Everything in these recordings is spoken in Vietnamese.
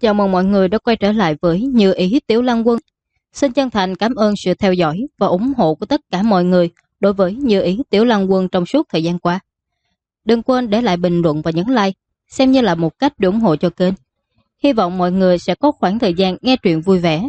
Chào mừng mọi người đã quay trở lại với Như Ý Tiểu Lăng Quân. Xin chân thành cảm ơn sự theo dõi và ủng hộ của tất cả mọi người đối với Như Ý Tiểu Lăng Quân trong suốt thời gian qua. Đừng quên để lại bình luận và nhấn like, xem như là một cách để ủng hộ cho kênh. Hy vọng mọi người sẽ có khoảng thời gian nghe truyện vui vẻ.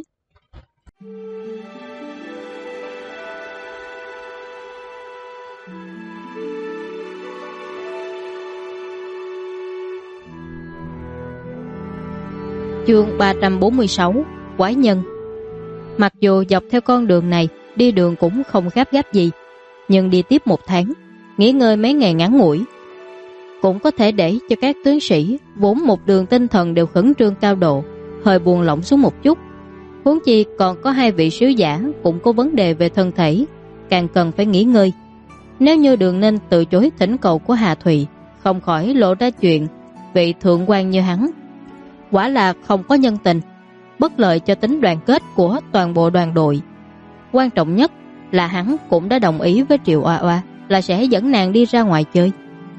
Chương 346 Quái nhân. Mặc dù dọc theo con đường này đi đường cũng không gấp gáp gì, nhưng đi tiếp 1 tháng, nghỉ ngơi mấy ngày ngắn ngủi cũng có thể để cho các tướng sĩ vốn một đường tinh thần đều khẩn trương cao độ hơi buông lỏng xuống một chút. Huống chi còn có 2 vị sứ giả cũng có vấn đề về thân thể, càng cần phải nghỉ ngơi. Nếu như Đường Ninh từ chối thỉnh cầu của Hà Thụy, không khỏi lộ ra chuyện vị thượng quan như hắn quả là không có nhân tình, bất lợi cho tính đoàn kết của toàn bộ đoàn đội. Quan trọng nhất là hắn cũng đã đồng ý với Triệu Oa Oa là sẽ dẫn nàng đi ra ngoài chơi.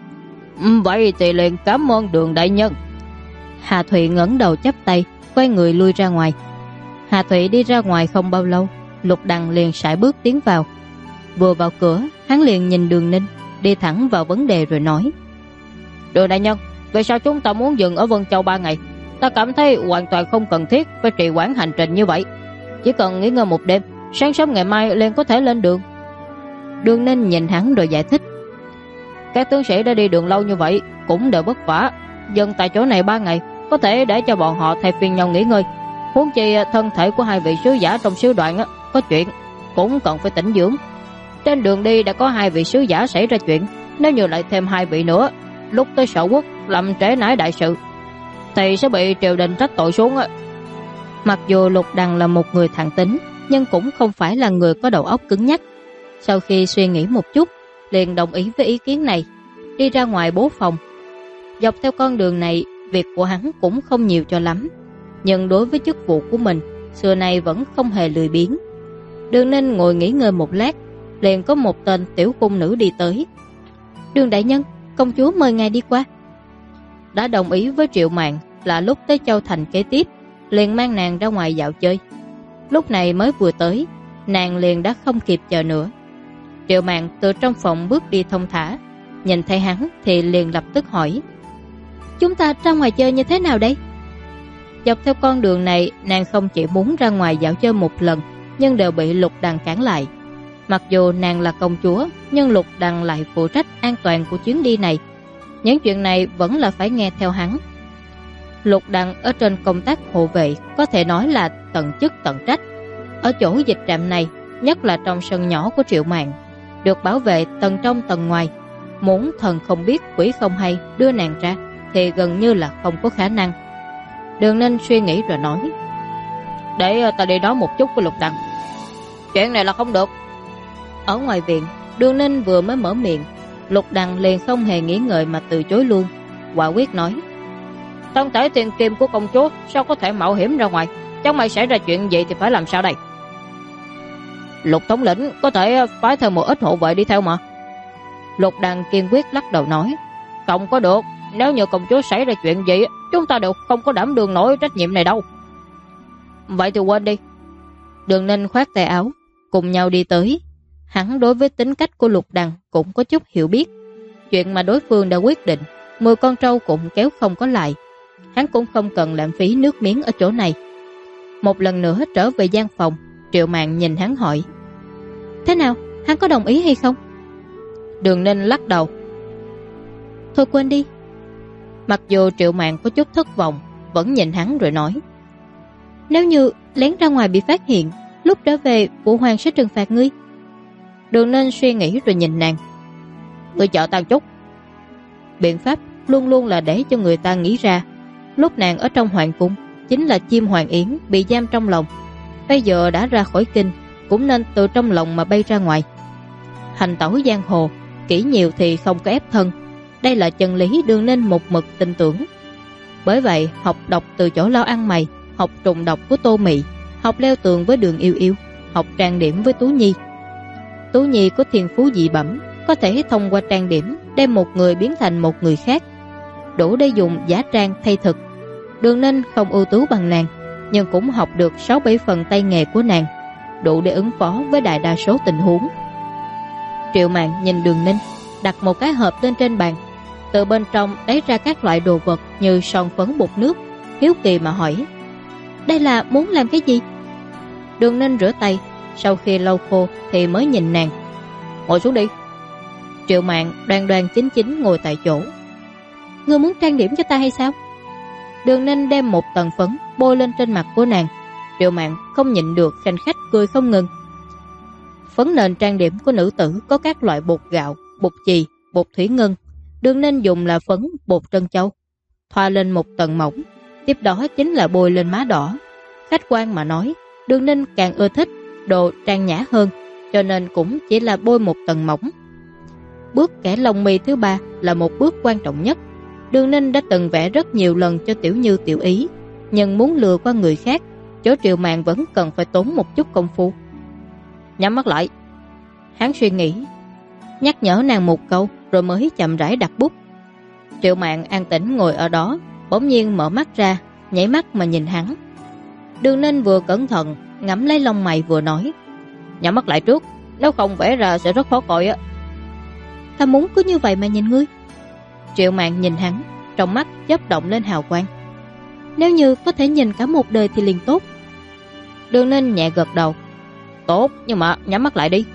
Vậy thì liền cảm ơn Đường đại nhân. Hà Thụy ngẩng đầu chắp tay, quay người lui ra ngoài. Hà Thụy đi ra ngoài không bao lâu, Lục Đằng liền sải bước tiến vào. Vừa vào cửa, hắn liền nhìn Đường Ninh, đi thẳng vào vấn đề rồi nói: Đường đại nhân, vì sao chúng ta muốn dừng ở Vân Châu 3 ngày? Ta cảm thấy hoàn toàn không cần thiết phải trì hoãn hành trình như vậy. Chỉ cần nghỉ ngơi 1 đêm, sáng sớm ngày mai liền có thể lên đường. Đường Ninh nhìn hắn rồi giải thích: Các tướng sĩ đã đi đường lâu như vậy cũng đều vất vả, dừng tại chỗ này 3 ngày có thể để cho bọn họ thay phiên nhau nghỉ ngơi. Huống chi thân thể của 2 vị sứ giả trong sứ đoàn có chuyện, cũng cần phải tĩnh dưỡng. Trên đường đi đã có 2 vị sứ giả xảy ra chuyện, nếu như lại thêm 2 vị nữa, lúc tới sở quốc làm trễ nải đại sự thì sẽ bị triều đình trách tội xuống. Mặc dù Lục Đằng là một người thẳng tính, nhưng cũng không phải là người có đầu óc cứng nhắc. Sau khi suy nghĩ một chút, liền đồng ý với ý kiến này, đi ra ngoài bố phòng. Dọc theo con đường này, việc của hắn cũng không nhiều cho lắm, nhưng đối với chức vụ của mình, xưa nay vẫn không hề lười biếng. Đường Ninh ngồi nghỉ ngơi một lát, liền có một tên tiểu cung nữ đi tới. Đường đại nhân, công chúa mời ngài đi qua. Đã đồng ý với Triệu Mạn là lúc tới Châu Thành kế tiếp, liền mang nàng ra ngoài dạo chơi. Lúc này mới vừa tới, nàng liền đã không kịp chờ nữa. Triệu Mạn từ trong phòng bước đi thông thả, nhìn thấy hắn thì liền lập tức hỏi: Chúng ta ra ngoài chơi như thế nào đây? Dọc theo con đường này, nàng không chỉ muốn ra ngoài dạo chơi một lần, nhưng đều bị Lục Đằng cản lại. Mặc dù nàng là công chúa, nhưng Lục Đằng lại phụ trách an toàn của chuyến đi này. Những chuyện này vẫn là phải nghe theo hắn. Lục Đằng ở trên công tác hộ vệ có thể nói là tận chức tận trách. Ở chỗ dịch trạm này, nhất là trong sân nhỏ của Triệu Mạn, được bảo vệ tầng trong tầng ngoài. Muốn thần không biết quỷ không hay đưa nàng ra thì gần như là không có khả năng. Đường Ninh suy nghĩ rồi nói: Để ta đi nói một chút với Lục Đằng. Chuyện này là không được. Ở ngoài viện, Đường Ninh vừa mới mở miệng, Lục Đằng liền không hề nghĩ ngợi mà từ chối luôn, quả quyết nói: Thân thể tiền kim của công chúa sao có thể mạo hiểm ra ngoài? Chẳng may xảy ra chuyện gì thì phải làm sao đây? Lục thống lĩnh có thể phái thêm một ít hộ vệ đi theo mà. Lục Đằng kiên quyết lắc đầu nói: Không có được, nếu như công chúa xảy ra chuyện gì, chúng ta đều không có đảm đương nổi trách nhiệm này đâu. Vậy thì quên đi. Đường Ninh khoát tay áo, cùng nhau đi tới. Hắn đối với tính cách của Lục Đằng cũng có chút hiểu biết. Chuyện mà đối phương đã quyết định, 10 con trâu cũng kéo không có lại. Hắn cũng không cần lãng phí nước miếng ở chỗ này. Một lần nữa trở về gian phòng, Triệu Mạn nhìn hắn hỏi: Thế nào, hắn có đồng ý hay không? Đường Ninh lắc đầu: Thôi quên đi. Mặc dù Triệu Mạn có chút thất vọng, vẫn nhìn hắn rồi nói: Nếu như lén ra ngoài bị phát hiện, lúc trở về phụ hoàng sẽ trừng phạt ngươi. Đường Ninh suy nghĩ rồi nhìn nàng: Ngươi chờ ta chút. Biện pháp luôn luôn là để cho người ta nghĩ ra. Lúc nàng ở trong hoàng cung, chính là chim hoàng yến bị giam trong lòng. Bây giờ đã ra khỏi kinh, cũng nên từ trong lòng mà bay ra ngoài. Hành tẩu giang hồ, kỹ nhiều thì không có ép thân. Đây là chân lý Đường Ninh một mực tin tưởng. Bởi vậy học đọc từ chỗ lao ăn mày, học trùng độc của Tô Mị, học leo tường với Đường Yêu Yêu, học trang điểm với Tú Nhi. Tú Nhi có thiên phú dị bẩm, có thể thông qua trang điểm đem một người biến thành một người khác, đủ để dùng giả trang thay thực. Đường Ninh không ưu tú bằng nàng, nhưng cũng học được 6-7 phần tay nghề của nàng, đủ để ứng phó với đại đa số tình huống. Triệu Mạn nhìn Đường Ninh, đặt một cái hộp lên trên bàn, từ bên trong lấy ra các loại đồ vật như son phấn, bột nước, hiếu kỳ mà hỏi: "Đây là muốn làm cái gì?" Đường Ninh rửa tay, sau khi lau khô thì mới nhìn nàng: "Ngồi xuống đi." Triệu Mạn đoan đoan chính chính ngồi tại chỗ. "Ngươi muốn trang điểm cho ta hay sao?" Đường Ninh đem một tầng phấn bôi lên trên mặt của nàng. Triệu Mạn không nhịn được khanh khách cười không ngừng. Phấn nền trang điểm của nữ tử có các loại bột gạo, bột chì, bột thủy ngân. Đường Ninh dùng là phấn bột trân châu, thoa lên một tầng mỏng, tiếp đó chính là bôi lên má đỏ. Khách quan mà nói, Đường Ninh càng ưa thích đồ trang nhã hơn, cho nên cũng chỉ là bôi một tầng mỏng. Bước kẻ lông mi thứ 3 là một bước quan trọng nhất. Đường Ninh đã từng vẽ rất nhiều lần cho Tiểu Như, Tiểu Ý, nhưng muốn lừa qua người khác, chỗ Triệu Mạn vẫn cần phải tốn một chút công phu. Nhắm mắt lại. Hắn suy nghĩ, nhắc nhở nàng một câu rồi mới chậm rãi đặt bút. Triệu Mạn an tĩnh ngồi ở đó, bỗng nhiên mở mắt ra, nhảy mắt mà nhìn hắn. Đường Ninh vừa cẩn thận ngắm lấy lông mày vừa nói: "Nhắm mắt lại trước, nếu không vẽ ra sẽ rất khó coi á." "Ta muốn cứ như vậy mà nhìn ngươi." Triệu Mạn nhìn hắn, trong mắt chớp động lên hào quang. "Nếu như có thể nhìn cả một đời thì liền tốt." Đường Ninh nhẹ gật đầu. "Tốt, nhưng mà nhắm mắt lại đi."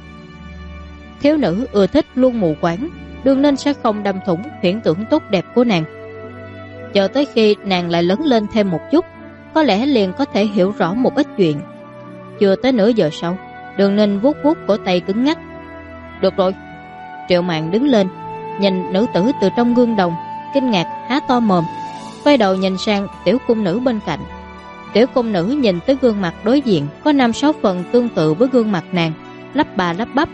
Thiếu nữ ưa thích luôn mù quáng, Đường Ninh sẽ không đâm thủng huyễn tưởng tốt đẹp của nàng. Chờ tới khi nàng lại lớn lên thêm một chút, có lẽ liền có thể hiểu rõ một ít chuyện. Chưa tới nửa giờ sau, Đường Ninh vuốt vuốt cổ tay cứng ngắc. "Được rồi." Triệu Mạn đứng lên, nhìn nữ tử từ trong gương đồng, kinh ngạc há to mồm, quay đầu nhìn sang tiểu cung nữ bên cạnh. Tiểu cung nữ nhìn tới gương mặt đối diện có 5-6 phần tương tự với gương mặt nàng, lắp bà lắp bắp: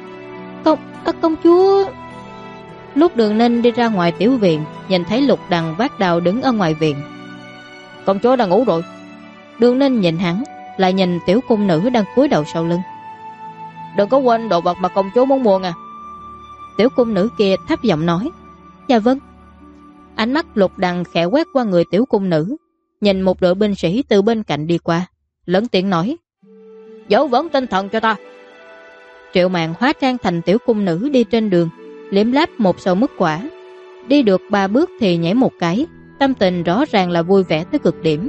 Công chúa." Lúc Đường Ninh đi ra ngoài tiểu viện, nhìn thấy Lục Đằng vác đao đứng ở ngoài viện. "Công chúa đang ngủ rồi." Đường Ninh nhìn hắn, lại nhìn tiểu cung nữ đang cúi đầu sau lưng. "Đừng có quên đồ vật mà công chúa muốn mua nha." Tiểu cung nữ kia thấp giọng nói. "Dạ vâng." Ánh mắt Lục Đằng khẽ quét qua người tiểu cung nữ, nhìn một đội binh sĩ từ bên cạnh đi qua, lớn tiếng nói: "Giữ vững tinh thần cho ta." Triệu Mạn hóa trang thành tiểu cung nữ đi trên đường, liếm láp một sầu mứt quả. Đi được 3 bước thì nhảy một cái, tâm tình rõ ràng là vui vẻ tới cực điểm.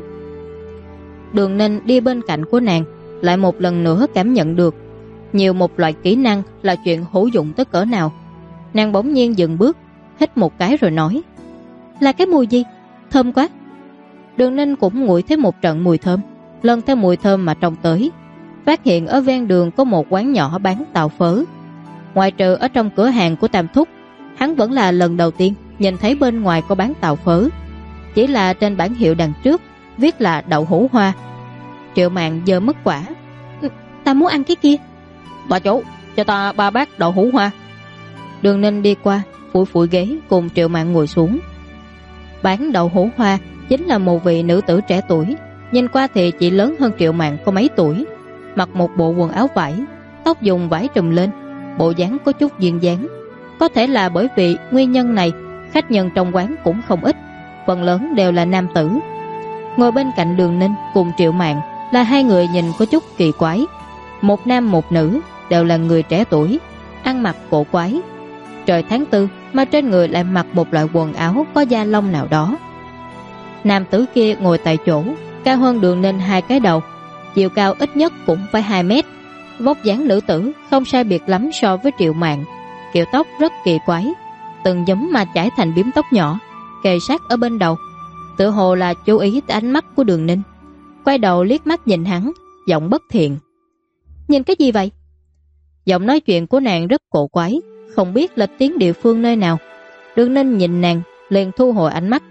Đường Ninh đi bên cạnh của nàng, lại một lần nữa cảm nhận được nhiều một loại kỹ năng là chuyện hữu dụng tới cỡ nào. Nàng bỗng nhiên dừng bước, hít một cái rồi nói: "Là cái mùi gì? Thơm quá." Đường Ninh cũng ngửi thấy một trận mùi thơm, lần theo mùi thơm mà trông tới, phát hiện ở ven đường có một quán nhỏ bán tàu phớ. Ngoài trừ ở trong cửa hàng của Tam Thúc, hắn vẫn là lần đầu tiên nhìn thấy bên ngoài có bán tàu phớ. Chỉ là trên bảng hiệu đằng trước viết là đậu hũ hoa. Triệu Mạn giơ mứt quả. "Ta muốn ăn cái kia." "Bà chủ, cho ta 3 bát đậu hũ hoa." Đường Ninh đi qua, phủi phủi ghế cùng Triệu Mạn ngồi xuống. Bán đậu hũ hoa chính là một vị nữ tử trẻ tuổi, nhìn qua thì chỉ lớn hơn Triệu Mạn có mấy tuổi, mặc một bộ quần áo vải, tóc dùng vải trùm lên, bộ dáng có chút duyên dáng. Có thể là bởi vì nguyên nhân này, khách nhân trong quán cũng không ít, phần lớn đều là nam tử. Ngồi bên cạnh Đường Ninh cùng Triệu Mạn là 2 người nhìn có chút kỳ quái. Một nam một nữ, đều là người trẻ tuổi, ăn mặc cổ quái. Trời tháng 4 mà trên người lại mặc một loại quần áo có da lông nào đó. Nam tử kia ngồi tại chỗ, cao hơn Đường Ninh 2 cái đầu, chiều cao ít nhất cũng phải 2 mét. Vóc dáng nữ tử không sai biệt lắm so với Triệu Mạn, kiểu tóc rất kỳ quái, từng giấm mà chải thành bím tóc nhỏ, kề sát ở bên đầu, tựa hồ là chú ý tới ánh mắt của Đường Ninh. Quay đầu liếc mắt nhìn hắn, giọng bất thiện: "Nhìn cái gì vậy?" Giọng nói chuyện của nàng rất cổ quái, không biết là tiếng địa phương nơi nào. Đường Ninh nhìn nàng, liền thu hồi ánh mắt.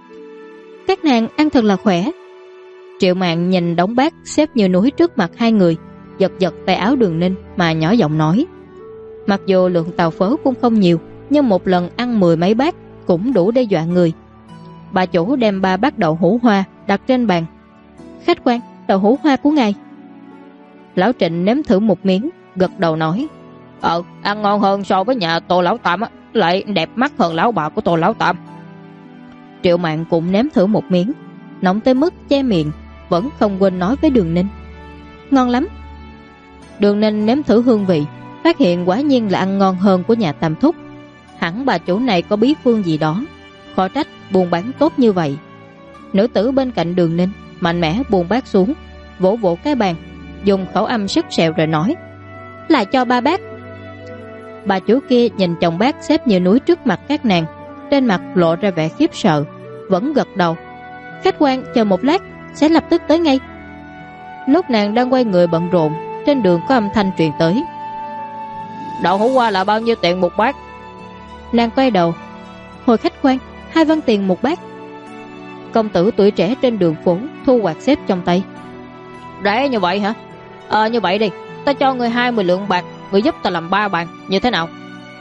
"Các nàng ăn thật là khỏe." Triệu Mạn nhìn đống bát xếp như núi trước mặt 2 người, giật giật tay áo Đường Ninh mà nhỏ giọng nói. Mặc dù lượng tàu phớ cũng không nhiều, nhưng một lần ăn 10 mấy bát cũng đủ để dọa người. Bà chủ đem 3 bát đậu hũ hoa đặt trên bàn. "Khách quan, đậu hũ hoa của ngài." Lão Trịnh nếm thử một miếng, gật đầu nói: Ăn ngon hơn so với nhà Tô Lão Tam á, lại đẹp mắt hơn lão bà của Tô Lão Tam." Triệu Mạn cũng nếm thử một miếng, nóng tới mức che miệng, vẫn không quên nói với Đường Ninh: "Ngon lắm." Đường Ninh nếm thử hương vị, phát hiện quả nhiên là ăn ngon hơn của nhà Tam Thúc. Hẳn bà chủ này có bí phương gì đó, khó trách buôn bán tốt như vậy. Nữ tử bên cạnh Đường Ninh mạnh mẽ buông bát xuống, vỗ vỗ cái bàn, dùng khẩu âm sức sẹo rồi nói: "Là cho 3 bát." Bà chủ kia nhìn chồng bát xếp như núi trước mặt các nàng, trên mặt lộ ra vẻ khiếp sợ, vẫn gật đầu: "Khách quan chờ một lát, sẽ lập tức tới ngay." Lúc nàng đang quay người bận rộn, trên đường có âm thanh truyền tới: "Đậu hũ qua là bao nhiêu tiền một bát?" Nàng quay đầu: "Hồi khách quan, 2 văn tiền một bát." Công tử tuổi trẻ trên đường phố thu quạt xếp trong tay: "Rẻ như vậy hả? Như vậy đi, ta cho người 20 lượng bạc, người giúp ta làm 3 bàn, như thế nào?"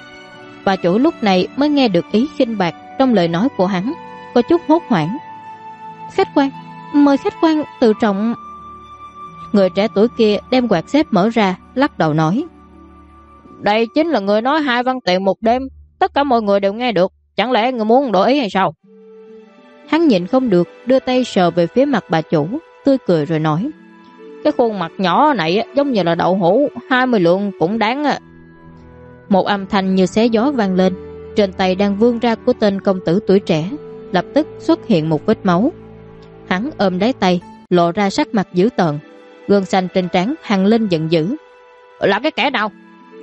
Bà chủ lúc này mới nghe được ý khinh bạc trong lời nói của hắn, có chút hốt hoảng: "Khách quan, mời khách quan tự trọng." Người trẻ tuổi kia đem quạt xếp mở ra, lắc đầu nói: "Đây chính là người nói 2 văn tiền một đêm, tất cả mọi người đều nghe được, chẳng lẽ người muốn đổi ý hay sao?" Hắn nhịn không được, đưa tay sờ về phía mặt bà chủ, tươi cười rồi nói: "Cái khuôn mặt nhỏ này giống như là đậu hũ, 20 lượng cũng đáng." Một âm thanh như xé gió vang lên, trên tay đang vươn ra của tên công tử tuổi trẻ lập tức xuất hiện một vết máu. Hắn ôm lấy tay, lộ ra sắc mặt dữ tợn, gương xanh trên trán hằn lên giận dữ: "Là cái kẻ nào?"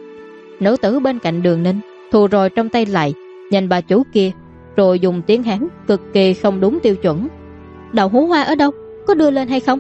Nữ tử bên cạnh Đường Ninh thu rồi trong tay lại, nhìn bà chủ kia, rồi dùng tiếng Hán cực kỳ không đúng tiêu chuẩn: "Đậu hũ hoa ở đâu? Có đưa lên hay không?"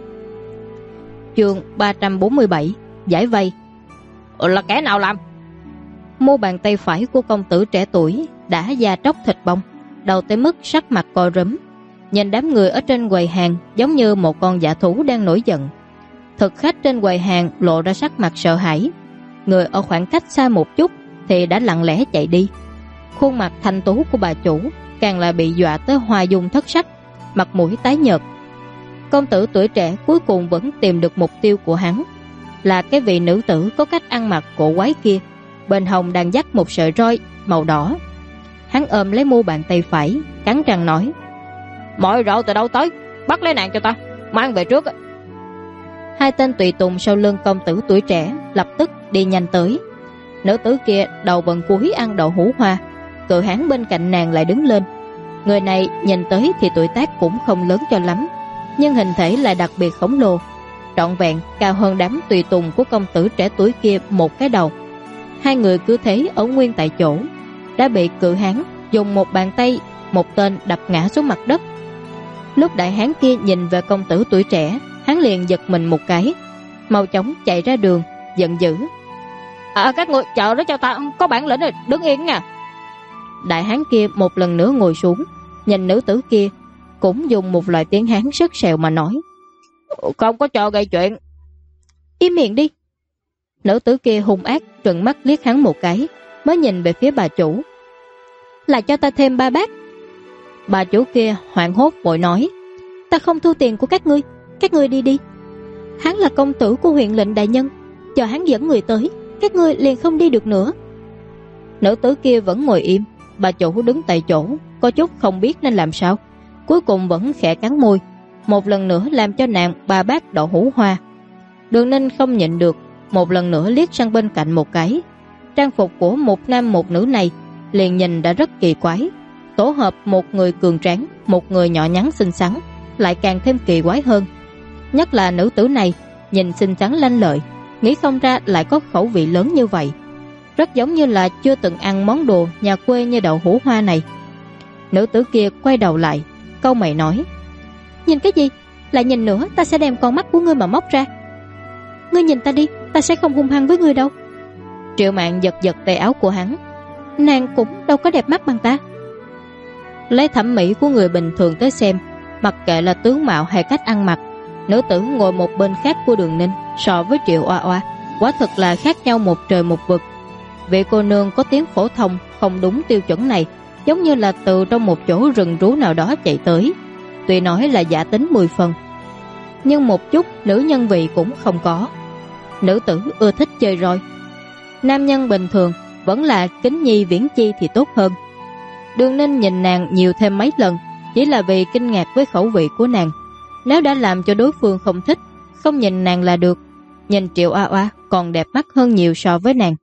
Chương 347 giải vây. "Là kẻ nào làm?" Mu bàn tay phải của công tử trẻ tuổi đã da tróc thịt bong, đầu tới mức sắc mặt co rúm, nhìn đám người ở trên quầy hàng giống như một con dã thú đang nổi giận. Thực khách trên quầy hàng lộ ra sắc mặt sợ hãi, người ở khoảng cách xa một chút thì đã lặng lẽ chạy đi. Khuôn mặt thanh tú của bà chủ càng là bị dọa tới hoa dung thất sắc, mặt mũi tái nhợt. Công tử tuổi trẻ cuối cùng vẫn tìm được mục tiêu của hắn, là cái vị nữ tử có cách ăn mặc cổ quái kia, bên hông đang dắt một sợi roi màu đỏ. Hắn ôm lấy mu bàn tay phải, cắn răng nói: "Mọi rượu từ đâu tới, bắt lấy nàng cho ta, mang về trước." 2 tên tùy tùng sau lưng công tử tuổi trẻ lập tức đi nhanh tới. Nữ tử kia đầu bần cuối ăn đậu hũ hoa, cự hán bên cạnh nàng lại đứng lên. Người này nhìn tới thì tuổi tác cũng không lớn cho lắm, nhưng hình thể lại đặc biệt khổng lồ, trọn vẹn cao hơn đám tùy tùng của công tử trẻ tuổi kia một cái đầu. 2 người cứ thế ở nguyên tại chỗ, đã bị cự hán dùng một bàn tay một tên đập ngã xuống mặt đất. Lúc đại hán kia nhìn về công tử tuổi trẻ, hắn liền giật mình một cái, mau chóng chạy ra đường, giận dữ: "Các người chờ đó cho ta, có bản lĩnh rồi đứng yên nha." Đại hán kia một lần nữa ngồi xuống, nhìn nữ tử kia, cũng dùng một loại tiếng Hán rất sèo mà nói: "Không có cho gây chuyện." "Im miệng đi." Nữ tử kia hung ác trừng mắt liếc hắn một cái, mới nhìn về phía bà chủ: "Là cho ta thêm 3 bát." Bà chủ kia hoảng hốt vội nói: "Ta không thu tiền của các ngươi đi đi. Hắn là công tử của huyện lệnh đại nhân, chờ hắn dẫn người tới, các ngươi liền không đi được nữa." Nữ tử kia vẫn ngồi im, bà chủ đứng tại chỗ, có chút không biết nên làm sao, cuối cùng vẫn khẽ cắn môi, một lần nữa làm cho nàng 3 bát đậu hũ hoa. Đường Ninh không nhịn được, một lần nữa liếc sang bên cạnh một cái. Trang phục của một nam một nữ này liền nhìn đã rất kỳ quái, tổ hợp một người cường tráng, một người nhỏ nhắn xinh xắn, lại càng thêm kỳ quái hơn. Nhất là nữ tử này nhìn xinh xắn lanh lợi, nghĩ không ra lại có khẩu vị lớn như vậy, rất giống như là chưa từng ăn món đồ nhà quê như đậu hũ hoa này. Nữ tử kia quay đầu lại, cau mày nói: "Nhìn cái gì? Lại nhìn nữa ta sẽ đem con mắt của ngươi mà móc ra." "Ngươi nhìn ta đi, ta sẽ không hung hăng với ngươi đâu." Triệu Mạn giật giật tay áo của hắn: "Nàng cũng đâu có đẹp mắt bằng ta." Lấy thẩm mỹ của người bình thường tới xem, mặc kệ là tướng mạo hay cách ăn mặc, nữ tử ngồi một bên khác của Đường Ninh so với Triệu Oa Oa quả thực là khác nhau một trời một vực. Vị cô nương có tiếng phổ thông không đúng tiêu chuẩn này giống như là từ trong một chỗ rừng rú nào đó chạy tới, tuy nói là giả tính 10 phần, nhưng một chút nữ nhân vị cũng không có. Nữ tử ưa thích chơi roi, nam nhân bình thường vẫn là Kính Nhi Viễn Chi thì tốt hơn. Đường Ninh nhìn nàng nhiều thêm mấy lần, chỉ là vì kinh ngạc với khẩu vị của nàng, Nếu đã làm cho đối phương không thích, không nhìn nàng là được. Nhìn Triệu Oa Oa còn đẹp mắt hơn nhiều so với nàng.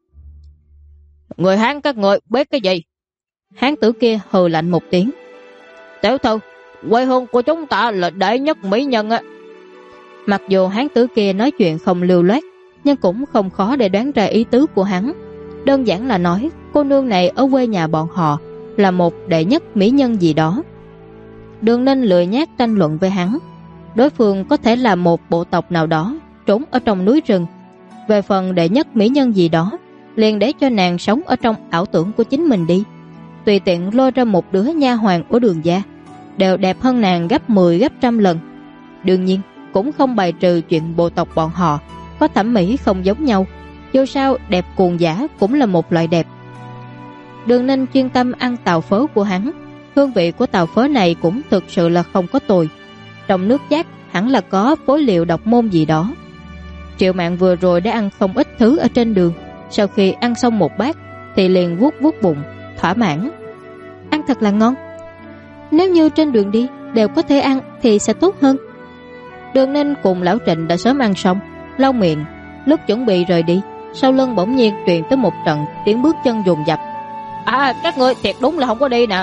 Người Hán các người biết cái gì? Hán tử kia hừ lạnh một tiếng. Tiểu thư, quê hương của chúng ta là đệ nhất mỹ nhân á. Mặc dù hán tử kia nói chuyện không lưu loát, nhưng cũng không khó để đoán ra ý tứ của hắn. Đơn giản là nói cô nương này ở quê nhà bọn họ là một đệ nhất mỹ nhân gì đó. Đường Ninh lười nhác tranh luận với hắn. Đối phương có thể là một bộ tộc nào đó trốn ở trong núi rừng. Về phần đệ nhất mỹ nhân gì đó, liền để cho nàng sống ở trong ảo tưởng của chính mình đi. Tùy tiện lôi ra một đứa nha hoàn của Đường gia đều đẹp hơn nàng gấp 10 gấp trăm lần. Đương nhiên cũng không bài trừ chuyện bộ tộc bọn họ có thẩm mỹ không giống nhau. Dù sao đẹp cuồng dã cũng là một loại đẹp. Đường Ninh chuyên tâm ăn tàu phớ của hắn. Hương vị của tàu phớ này cũng thực sự là không có tồi. Trong nước chát hẳn là có phối liệu độc môn gì đó. Triệu Mạn vừa rồi đã ăn không ít thứ ở trên đường. Sau khi ăn xong một bát thì liền vuốt vuốt bụng, thỏa mãn. Ăn thật là ngon. Nếu như trên đường đi đều có thể ăn thì sẽ tốt hơn. Đường Ninh cùng lão Trịnh đã sớm ăn xong, lau miệng. Lúc chuẩn bị rời đi, sau lưng bỗng nhiên truyền tới một trận tiếng bước chân dồn dập. Các ngươi thiệt đúng là không có đi nè.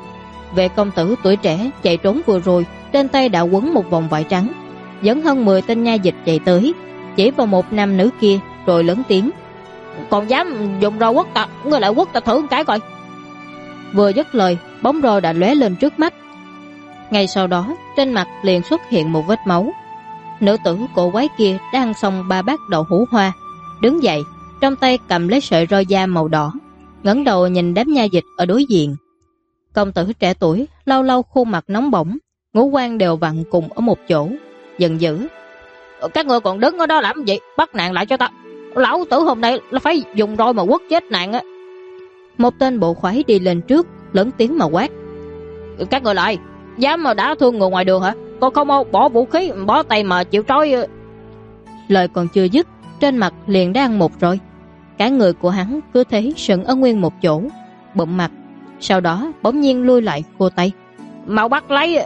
Vệ công tử tuổi trẻ chạy trốn vừa rồi, trên tay đã quấn một vòng vải trắng, dẫn hơn 10 tên nha dịch chạy tới, chỉ vào một nam nữ kia rồi lớn tiếng. Còn dám dùng roi quất ta, ngươi lại quất ta thử một cái coi. Vừa dứt lời, bóng roi đã lóe lên trước mắt. Ngay sau đó, trên mặt liền xuất hiện một vết máu. Nữ tử cổ quái kia đã ăn xong 3 bát đậu hũ hoa, đứng dậy, trong tay cầm lấy sợi roi da màu đỏ, ngẩng đầu nhìn đám nha dịch ở đối diện. Công tử trẻ tuổi lâu lâu khuôn mặt nóng bỏng, ngũ quan đều vặn cùng ở một chỗ, giận dữ. Các ngươi còn đứng ở đó làm gì? Bắt nàng lại cho ta. Lão tử hôm nay là phải dùng roi mà quất chết nàng á. Một tên bộ khoái đi lên trước, lớn tiếng mà quát. Các ngươi lại, dám mà đả thương người ngoài đường hả? Còn không mau bỏ vũ khí, bỏ tay mà chịu trói. Lời còn chưa dứt, trên mặt liền đã ăn một roi. Cả người của hắn cứ thế sững ở nguyên một chỗ, bụm mặt. Sau đó bỗng nhiên lui lại khô tay. Mau bắt lấy.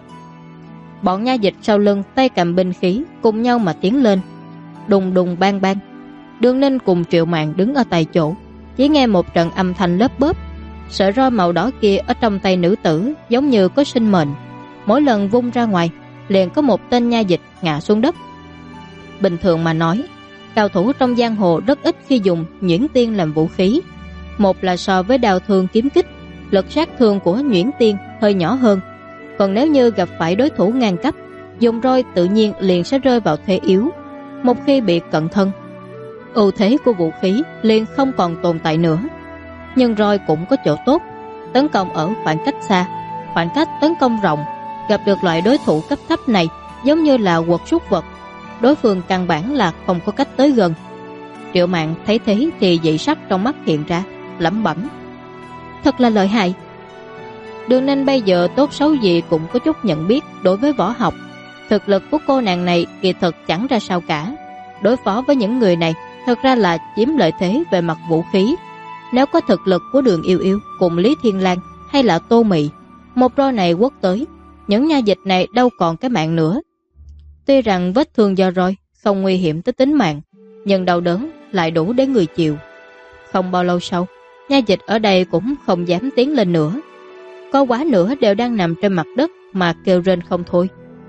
Bọn nha dịch sau lưng tay cầm binh khí cùng nhau mà tiến lên. Đùng đùng bang bang. Đường Ninh cùng Triệu Mạn đứng ở tại chỗ, chỉ nghe một trận âm thanh lớp bớp. Sợi roi màu đỏ kia ở trong tay nữ tử giống như có sinh mệnh, mỗi lần vung ra ngoài liền có một tên nha dịch ngã xuống đất. Bình thường mà nói, cao thủ trong giang hồ rất ít khi dùng nhuyễn tiên làm vũ khí. Một là so với đao thương kiếm kích, lực sát thương của nhuyễn tiên hơi nhỏ hơn. Còn nếu như gặp phải đối thủ ngang cấp, dùng roi tự nhiên liền sẽ rơi vào thế yếu. Một khi bị cận thân, ưu thế của vũ khí liền không còn tồn tại nữa. Nhưng roi cũng có chỗ tốt, tấn công ở khoảng cách xa, khoảng cách tấn công rộng. Gặp được loại đối thủ cấp thấp này giống như là quật súc vật, đối phương căn bản là không có cách tới gần. Triệu Mạn thấy thế thì dị sắc trong mắt hiện ra, lẩm bẩm. Thật là lợi hại. Đường Ninh bây giờ tốt xấu gì cũng có chút nhận biết đối với võ học. Thực lực của cô nàng này kỳ thực chẳng ra sao cả. Đối phó với những người này thật ra là chiếm lợi thế về mặt vũ khí. Nếu có thực lực của Đường Yêu Yêu cùng Lý Thiên Lang hay là Tô Mị, một roi này quất tới, những nha dịch này đâu còn cái mạng nữa. Tuy rằng vết thương do roi không nguy hiểm tới tính mạng, nhưng đau đớn lại đủ để người chịu. Không bao lâu sau, nha dịch ở đây cũng không dám tiến lên nữa. Có quá nữa đều đang nằm trên mặt đất mà kêu rên không thôi.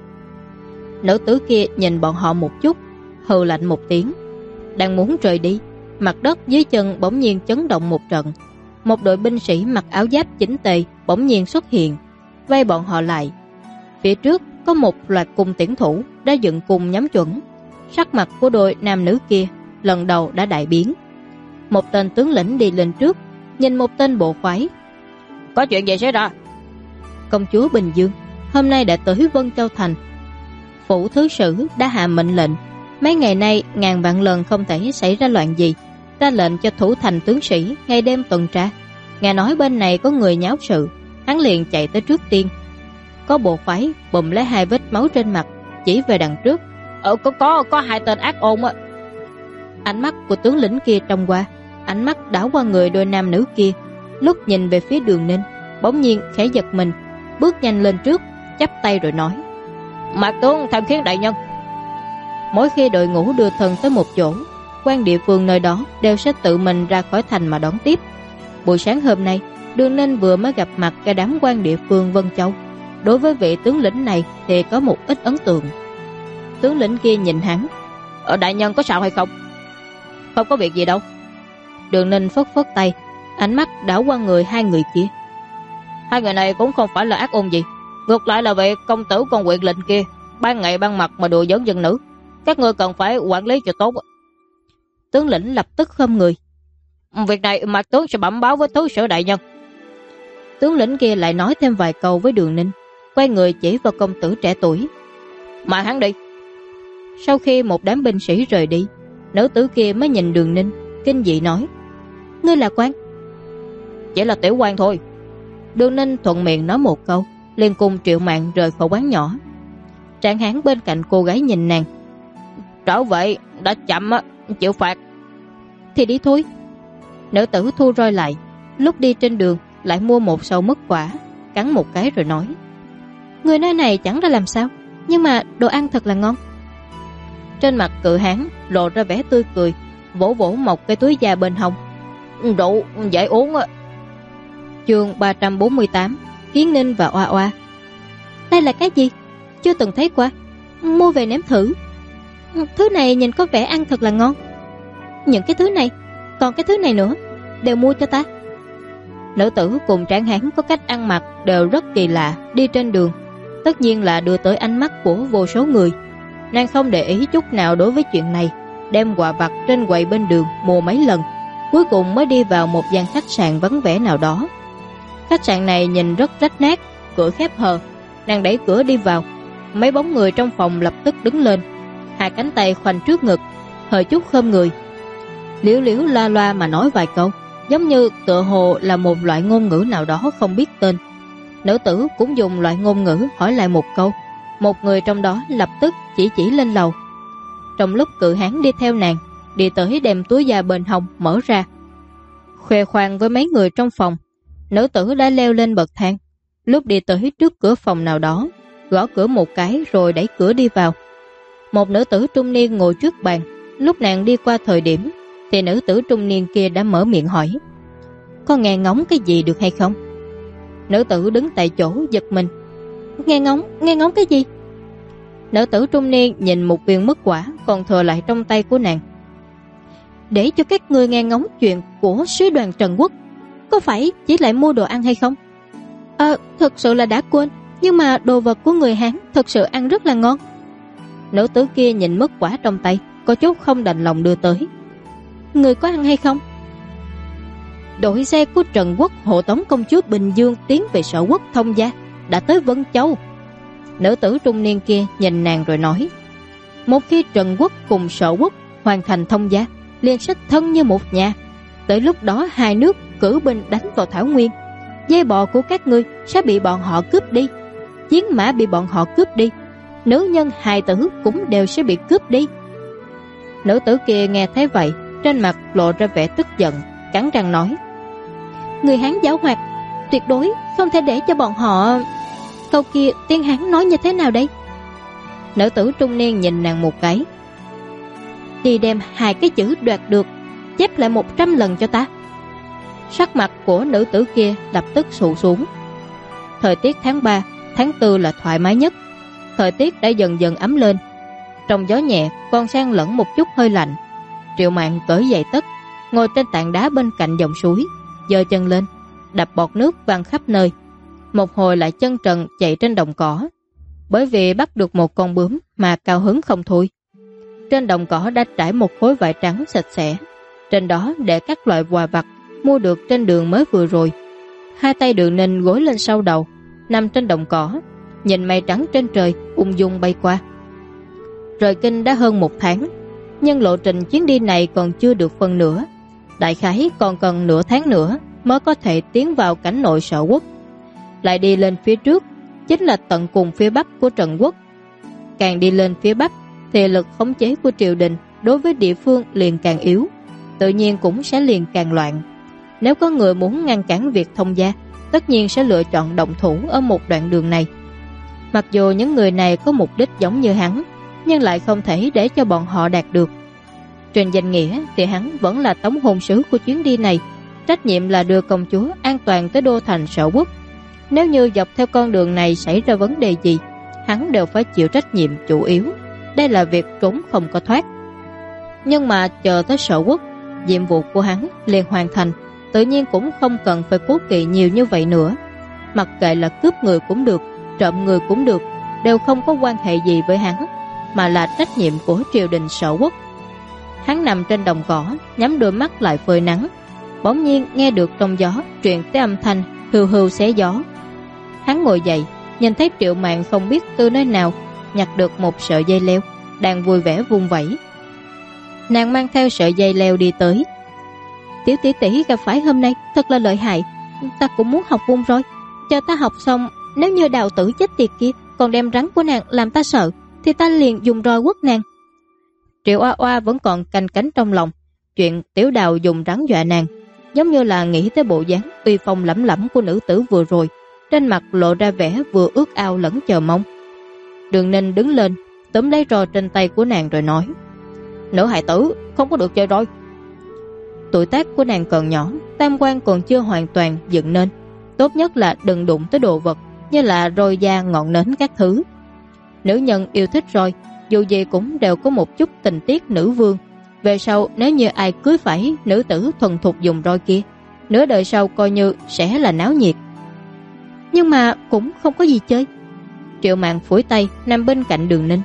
Nữ tử kia nhìn bọn họ một chút, hừ lạnh một tiếng. Đang muốn rời đi, mặt đất dưới chân bỗng nhiên chấn động một trận. Một đội binh sĩ mặc áo giáp chỉnh tề bỗng nhiên xuất hiện, vây bọn họ lại. Phía trước có một loạt cung tiễn thủ đã dựng cung nhắm chuẩn. Sắc mặt của đội nam nữ kia lần đầu đã đại biến. Một tên tướng lĩnh đi lên trước, nhìn một tên bộ khoái. Có chuyện gì xảy ra? Công chúa Bình Dương hôm nay đã tới Vân Châu Thành. Phủ thứ sử đã hạ mệnh lệnh, mấy ngày nay ngàn vạn lần không thể xảy ra loạn gì, ra lệnh cho thủ thành tướng sĩ ngày đêm tuần tra. Nghe nói bên này có người nháo sự, hắn liền chạy tới trước tiên. Có bộ khoái bùm lấy 2 vết máu trên mặt, chỉ về đằng trước. Có 2 tên ác ôn á. Ánh mắt của tướng lĩnh kia trông qua, ánh mắt đảo qua người đôi nam nữ kia, lúc nhìn về phía Đường Ninh, bỗng nhiên khẽ giật mình, bước nhanh lên trước, chắp tay rồi nói. Mạc tướng tham kiến đại nhân. Mỗi khi đội ngũ đưa thân tới một chỗ, quan địa phương nơi đó đều sẽ tự mình ra khỏi thành mà đón tiếp. Buổi sáng hôm nay, Đường Ninh vừa mới gặp mặt cái đám quan địa phương Vân Châu. Đối với vị tướng lĩnh này thì có một ít ấn tượng. Tướng lĩnh kia nhìn hắn: đại nhân có sao hay không? Không có việc gì đâu. Đường Ninh phất phất tay, ánh mắt đảo qua người hai người kia. Hai người này cũng không phải là ác ôn gì, ngược lại là vị công tử con huyện lệnh kia ban ngày ban mặt mà đùa giỡn dân nữ, các ngươi cần phải quản lý cho tốt. Tướng lĩnh lập tức khom người: việc này Mạc tướng sẽ bẩm báo với thứ sử đại nhân. Tướng lĩnh kia lại nói thêm vài câu với Đường Ninh, quay người chỉ vào công tử trẻ tuổi: mà hắn đi. Sau khi một đám binh sĩ rời đi, nữ tử kia mới nhìn Đường Ninh, kinh dị nói: ngươi là quan? Chỉ là tiểu quan thôi. Đường Ninh thuận miệng nói một câu, liền cùng Triệu Mạn rời khỏi quán nhỏ. Trạng hán bên cạnh cô gái nhìn nàng: trở vậy đã chậm á, chịu phạt. Thì đi thôi. Nữ tử thu roi lại, lúc đi trên đường lại mua một sầu mứt quả, cắn một cái rồi nói: người nơi này chẳng ra làm sao, nhưng mà đồ ăn thật là ngon. Trên mặt cự hán lộ ra vẻ tươi cười, vỗ vỗ một cái túi da bên hông: rượu dễ uống á. Chương 348: Kiến Ninh và Oa Oa. Đây là cái gì? Chưa từng thấy qua, mua về nếm thử. Thứ này nhìn có vẻ ăn thật là ngon. Những cái thứ này, còn cái thứ này nữa, đều mua cho ta. Nữ tử cùng tráng hán có cách ăn mặc đều rất kỳ lạ, đi trên đường tất nhiên là đưa tới ánh mắt của vô số người. Nàng không để ý chút nào đối với chuyện này, đem quà vặt trên quầy bên đường mua mấy lần, cuối cùng mới đi vào một gian khách sạn vắng vẻ nào đó. Khách sạn này nhìn rất rách nát, cửa khép hờ. Nàng đẩy cửa đi vào, mấy bóng người trong phòng lập tức đứng lên, hai cánh tay khoanh trước ngực, hơi chút khom người, liễu liễu la loa mà nói vài câu, giống như tựa hồ là một loại ngôn ngữ nào đó không biết tên. Nữ tử cũng dùng loại ngôn ngữ hỏi lại một câu, một người trong đó lập tức chỉ lên lầu. Trong lúc cự hán đi theo nàng, đi tới đem túi da bên hông mở ra, khoe khoang với mấy người trong phòng. Nữ tử đã leo lên bậc thang, lúc đi tới trước cửa phòng nào đó, gõ cửa một cái rồi đẩy cửa đi vào. Một nữ tử trung niên ngồi trước bàn. Lúc nàng đi qua thời điểm thì nữ tử trung niên kia đã mở miệng hỏi: có nghe ngóng cái gì được hay không? Nữ tử đứng tại chỗ giật mình: nghe ngóng cái gì? Nữ tử trung niên nhìn một viên mứt quả còn thừa lại trong tay của nàng: để cho các ngươi nghe ngóng chuyện của sứ đoàn Trần Quốc, có phải chỉ lại mua đồ ăn hay không? Thực sự là đã quên, nhưng mà đồ vật của người Hán thực sự ăn rất là ngon. Nữ tử kia nhìn mứt quả trong tay, có chút không đành lòng đưa tới: người có ăn hay không? Đội xe của Trần Quốc hộ tống công chúa Bình Dương tiến về Sở Quốc Thông Gia, đã tới Vân Châu. Nữ tử trung niên kia nhìn nàng rồi nói: một khi Trần Quốc cùng Sở Quốc hoàn thành thông gia, liền sẽ thân như một nhà. Tới lúc đó hai nước cử binh đánh vào Thảo Nguyên, dê bò của các ngươi sẽ bị bọn họ cướp đi, chiến mã bị bọn họ cướp đi, nữ nhân hài tử cũng đều sẽ bị cướp đi. Nữ tử kia nghe thấy vậy, trên mặt lộ ra vẻ tức giận, cắn răng nói: người Hán giảo hoạt, tuyệt đối không thể để cho bọn họ... Câu kia tiếng Hán nói như thế nào đây? Nữ tử trung niên nhìn nàng một cái: đi đem hai cái chữ đoạt được chép lại 100 lần cho ta. Sắc mặt của nữ tử kia lập tức sụ xuống. Thời tiết tháng 3, tháng 4 là thoải mái nhất. Thời tiết đã dần dần ấm lên, trong gió nhẹ còn xen lẫn một chút hơi lạnh. Triệu Mạn cởi giày tất, ngồi trên tảng đá bên cạnh dòng suối, giơ chân lên, đập bọt nước văng khắp nơi. Một hồi lại chân trần chạy trên đồng cỏ, bởi vì bắt được một con bướm mà cao hứng không thôi. Trên đồng cỏ đã trải một khối vải trắng sạch sẽ, trên đó để các loại quà vặt mua được trên đường mới vừa rồi. Hai tay Đường Ninh gối lên sau đầu, nằm trên đồng cỏ, nhìn mây trắng trên trời ung dung bay qua. Rời kinh đã hơn 1 tháng, nhưng lộ trình chuyến đi này còn chưa được phân nửa. Đại khái còn cần nửa tháng nữa mới có thể tiến vào cảnh nội Sở Quốc. Lại đi lên phía trước chính là tận cùng phía bắc của Trần Quốc. Càng đi lên phía bắc thì lực khống chế của triều đình đối với địa phương liền càng yếu, tự nhiên cũng sẽ liền càng loạn. Nếu có người muốn ngăn cản việc thông gia, tất nhiên sẽ lựa chọn động thủ ở một đoạn đường này. Mặc dù những người này có mục đích giống như hắn, nhưng lại không thể để cho bọn họ đạt được. Trên danh nghĩa thì hắn vẫn là tống hôn sứ của chuyến đi này, trách nhiệm là đưa công chúa an toàn tới đô thành Sở Quốc. Nếu như dọc theo con đường này xảy ra vấn đề gì, hắn đều phải chịu trách nhiệm chủ yếu. Đây là việc trốn không có thoát. Nhưng mà chờ tới Sở Quốc, nhiệm vụ của hắn liền hoàn thành, tự nhiên cũng không cần phải cố kỵ nhiều như vậy nữa. Mặc kệ là cướp người cũng được, trộm người cũng được, đều không có quan hệ gì với hắn, mà là trách nhiệm của triều đình Sở Quốc. Hắn nằm trên đồng cỏ, nhắm đôi mắt lại phơi nắng. Bỗng nhiên nghe được trong gió truyền tới âm thanh hưu hưu xé gió. Hắn ngồi dậy, nhìn thấy Triệu Mạn không biết từ nơi nào nhặt được một sợi dây leo, đang vui vẻ vung vẩy. Nàng mang theo sợi dây leo đi tới. Tiểu tỷ tỷ gặp phải hôm nay thật là lợi hại, ta cũng muốn học vung roi. Chờ ta học xong, nếu như đào tử chết tiệt kia còn đem rắn của nàng làm ta sợ, thì ta liền dùng roi quất nàng. Triệu Oa Oa vẫn còn canh cánh trong lòng chuyện Tiểu Đào dùng rắn dọa nàng, giống như là nghĩ tới bộ dáng uy phong lẫm lẫm của nữ tử vừa rồi, trên mặt lộ ra vẻ vừa ước ao lẫn chờ mong. Đường Ninh đứng lên, túm lấy roi trên tay của nàng rồi nói: Nữ hài tử không có được chơi roi. Tuổi tác của nàng còn nhỏ, tam quan còn chưa hoàn toàn dựng nên, tốt nhất là đừng đụng tới đồ vật như là roi da, ngọn nến các thứ. Nữ nhân yêu thích roi, dù gì cũng đều có một chút tình tiết nữ vương. Về sau nếu như ai cưới phải nữ tử thuần thục dùng roi kia, nửa đời sau coi như sẽ là náo nhiệt. Nhưng mà cũng không có gì chơi. Triệu Mạn phủi tay nằm bên cạnh Đường Ninh.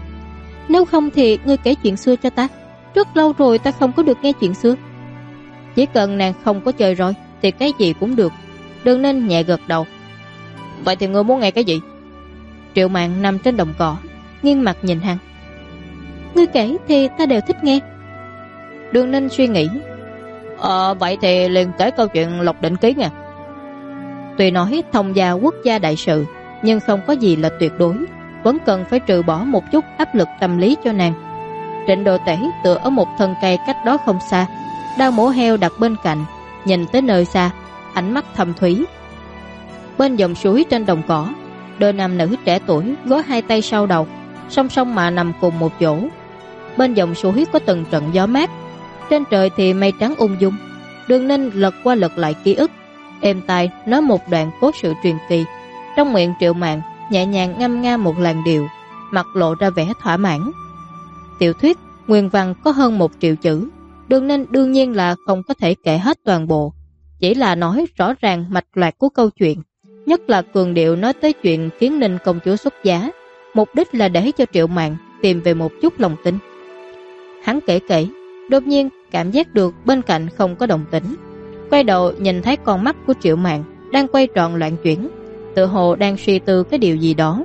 Nếu không thì ngươi kể chuyện xưa cho ta. Rất lâu rồi ta không có được nghe chuyện xưa. Chỉ cần nàng không có chơi roi thì cái gì cũng được. Đường Ninh nhẹ gật đầu. Vậy thì ngươi muốn nghe cái gì? Triệu Mạn nằm trên đồng cỏ, nghiêng mặt nhìn hắn. Ngươi kể thì ta đều thích nghe. Đường Ninh suy nghĩ. Vậy thì liền kể câu chuyện Lộc Định Ký nha. Tuy nói thông gia quốc gia đại sự, nhưng không có gì là tuyệt đối, vẫn cần phải trừ bỏ một chút áp lực tâm lý cho nàng. Trịnh Đồ Tể tựa ở một thân cây cách đó không xa, đao mổ heo đặt bên cạnh, nhìn tới nơi xa, ánh mắt thâm thúy. Bên dòng suối trên đồng cỏ, đôi nam nữ trẻ tuổi gối hai tay sau đầu, song song mà nằm cùng một chỗ. Bên dòng suối có từng trận gió mát, trên trời thì mây trắng ung dung. Đường Ninh lật qua lật lại ký ức, êm tai nói một đoạn cố sự truyền kỳ. Trong miệng Triệu Mạn nhẹ nhàng ngâm nga một làn điệu, mặt lộ ra vẻ thỏa mãn. Tiểu thuyết nguyên văn có hơn 1 triệu chữ, Đường Ninh đương nhiên là không có thể kể hết toàn bộ, chỉ là nói rõ ràng mạch loạt của câu chuyện, nhất là cường điệu nói tới chuyện Kiến Ninh công chúa xuất giá, mục đích là để cho Triệu Mạn tìm về một chút lòng tin. Hắn kể, đột nhiên cảm giác được bên cạnh không có động tĩnh, quay đầu nhìn thấy con mắt của Triệu Mạn đang quay tròn loạn chuyển, tựa hồ đang suy tư cái điều gì đó.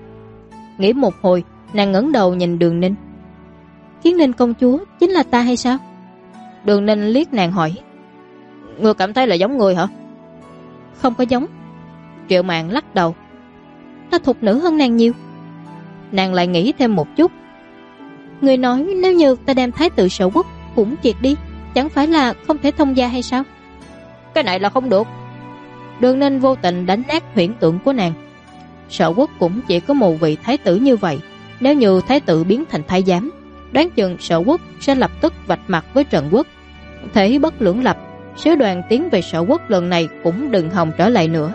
Nghĩ một hồi, nàng ngẩng đầu nhìn Đường Ninh. Kiến Ninh công chúa chính là ta hay sao? Đường Ninh liếc nàng hỏi. Ngươi cảm thấy là giống người hả? Không có giống. Triệu Mạn lắc đầu. Ta thục nữ hơn nàng nhiều. Nàng lại nghĩ thêm một chút. Người nói nếu như ta đem thái tử Sở Quốc cũng triệt đi, chẳng phải là không thể thông gia hay sao? Cái này là không được. Đường Ninh vô tình đánh nát huyễn tưởng của nàng. Sở Quốc cũng chỉ có một vị thái tử như vậy. Nếu như thái tử biến thành thái giám, đoán chừng Sở Quốc sẽ lập tức vạch mặt với Trần Quốc. Thế bất lưỡng lập, sứ đoàn tiến về Sở Quốc lần này cũng đừng hòng trở lại nữa.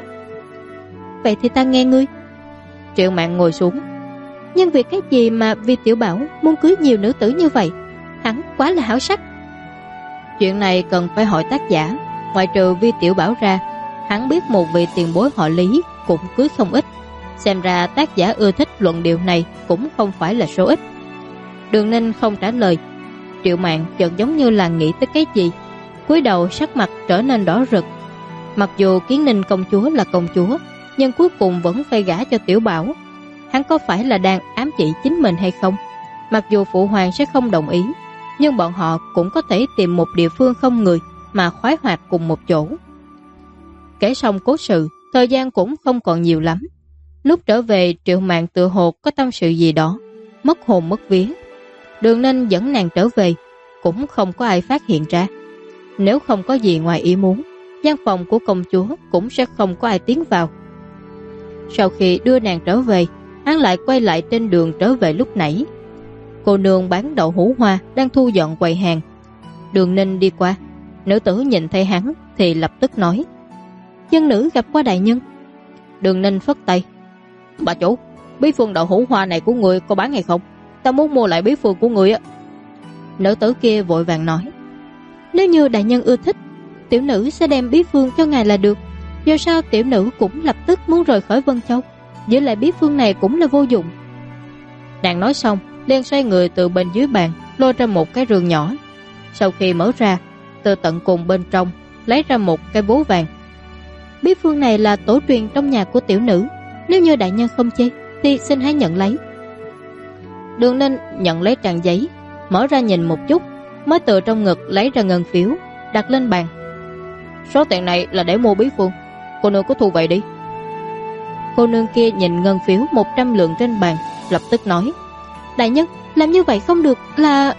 Vậy thì ta nghe ngươi. Triệu Mạn ngồi xuống. Nhưng vì cái gì mà Vi Tiểu Bảo muốn cưới nhiều nữ tử như vậy? Hắn quá là háo sắc. Chuyện này cần phải hỏi tác giả. Ngoại trừ Vi Tiểu Bảo ra, hắn biết một vị tiền bối họ Lý cũng cưới không ít. Xem ra tác giả ưa thích luận điệu này cũng không phải là số ít. Đường Ninh không trả lời. Triệu Mạn chợt giống như là nghĩ tới cái gì, cúi đầu sắc mặt trở nên đỏ rực. Mặc dù Kiến Ninh công chúa là công chúa, nhưng cuối cùng vẫn phải gả cho Tiểu Bảo. Hắn có phải là đang ám chỉ chính mình hay không? Mặc dù phụ hoàng sẽ không đồng ý, nhưng bọn họ cũng có thể tìm một địa phương không người mà khoái hoạt cùng một chỗ. Kể xong cố sự, thời gian cũng không còn nhiều lắm. Lúc trở về, Triệu Mạn tự hồ có tâm sự gì đó, mất hồn mất vía. Đường Ninh dẫn nàng trở về, cũng không có ai phát hiện ra. Nếu không có gì ngoài ý muốn, gian phòng của công chúa cũng sẽ không có ai tiến vào. Sau khi đưa nàng trở về, hắn lại quay lại trên đường trở về lúc nãy. Cô nương bán đậu hũ hoa đang thu dọn quầy hàng. Đường Ninh đi qua, nữ tử nhìn thấy hắn thì lập tức nói: dân nữ gặp qua đại nhân. Đường Ninh phất tay: bà chủ, bí phương đậu hũ hoa này của người có bán hay không? Ta muốn mua lại bí phương của người á. Nữ tử kia vội vàng nói: nếu như đại nhân ưa thích, tiểu nữ sẽ đem bí phương cho ngài là được. Dù sao tiểu nữ cũng lập tức muốn rời khỏi Vân Châu, giữ lại bí phương này cũng là vô dụng. Nàng nói xong liền xoay người từ bên dưới bàn lôi ra một cái rương nhỏ. Sau khi mở ra, từ tận cùng bên trong lấy ra một cái bố vàng. Bí phương này là tổ truyền trong nhà của tiểu nữ, nếu như đại nhân không chê thì xin hãy nhận lấy. Đường Ninh nhận lấy trang giấy, mở ra nhìn một chút, mới từ trong ngực lấy ra ngân phiếu đặt lên bàn. Số tiền này là để mua bí phương, cô nương cứ thu vậy đi. Cô nương kia nhìn ngân phiếu 100 lượng trên bàn, lập tức nói: đại nhân, làm như vậy không được là...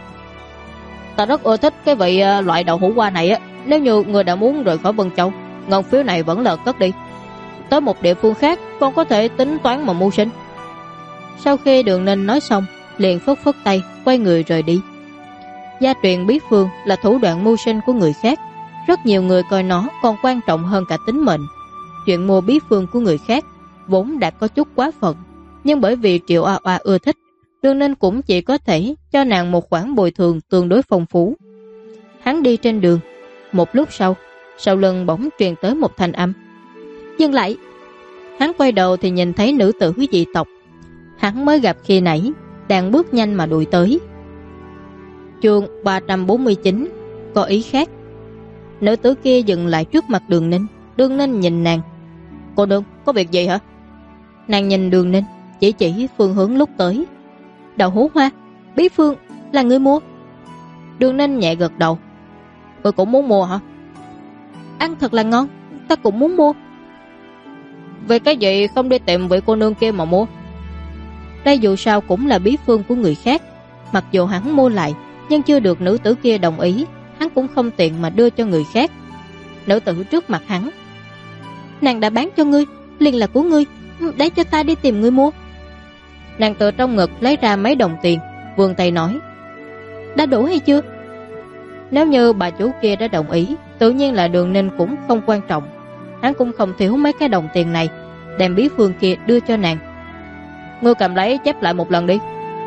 Ta rất ưa thích cái vị loại đậu hũ hoa này á. Nếu như người đã muốn rời khỏi Vân Châu, ngân phiếu này vẫn là cất đi. Tới một địa phương khác con có thể tính toán mà mưu sinh. Sau khi Đường Ninh nói xong, liền phất phất tay quay người rời đi. Gia truyền bí phương là thủ đoạn mưu sinh của người khác, rất nhiều người coi nó còn quan trọng hơn cả tính mệnh. Chuyện mua bí phương của người khác vốn đã có chút quá phận, nhưng bởi vì Triệu Oa Oa ưa thích, Đường Ninh cũng chỉ có thể cho nàng một khoản bồi thường tương đối phong phú. Hắn đi trên đường, một lúc sau lưng bỗng truyền tới một thanh âm: dừng lại. Hắn quay đầu thì nhìn thấy nữ tử dị tộc hắn mới gặp khi nãy đang bước nhanh mà đuổi tới. Chương 349: có ý khác. Nữ tử kia dừng lại trước mặt Đường Ninh. Đường Ninh nhìn nàng: cô nương có việc gì hả? Nàng nhìn Đường Ninh, chỉ phương hướng lúc tới. Đậu hũ hoa, bí phương là người mua? Đường Ninh nhẹ gật đầu. Tôi cũng muốn mua hả? Ăn thật là ngon, ta cũng muốn mua. Về cái gì không đi tìm vị cô nương kia mà mua? Đây dù sao cũng là bí phương của người khác, mặc dù hắn mua lại nhưng chưa được nữ tử kia đồng ý, hắn cũng không tiện mà đưa cho người khác. Nữ tử trước mặt hắn: nàng đã bán cho ngươi, liền là của ngươi, để cho ta đi tìm ngươi mua. Nàng từ trong ngực lấy ra mấy đồng tiền, vươn tay nói: đã đủ hay chưa? Nếu như bà chủ kia đã đồng ý, tự nhiên là Đường Ninh cũng không quan trọng. Hắn cũng không thiếu mấy cái đồng tiền này, đem bí phương kia đưa cho nàng. Ngươi cầm lấy chép lại một lần đi.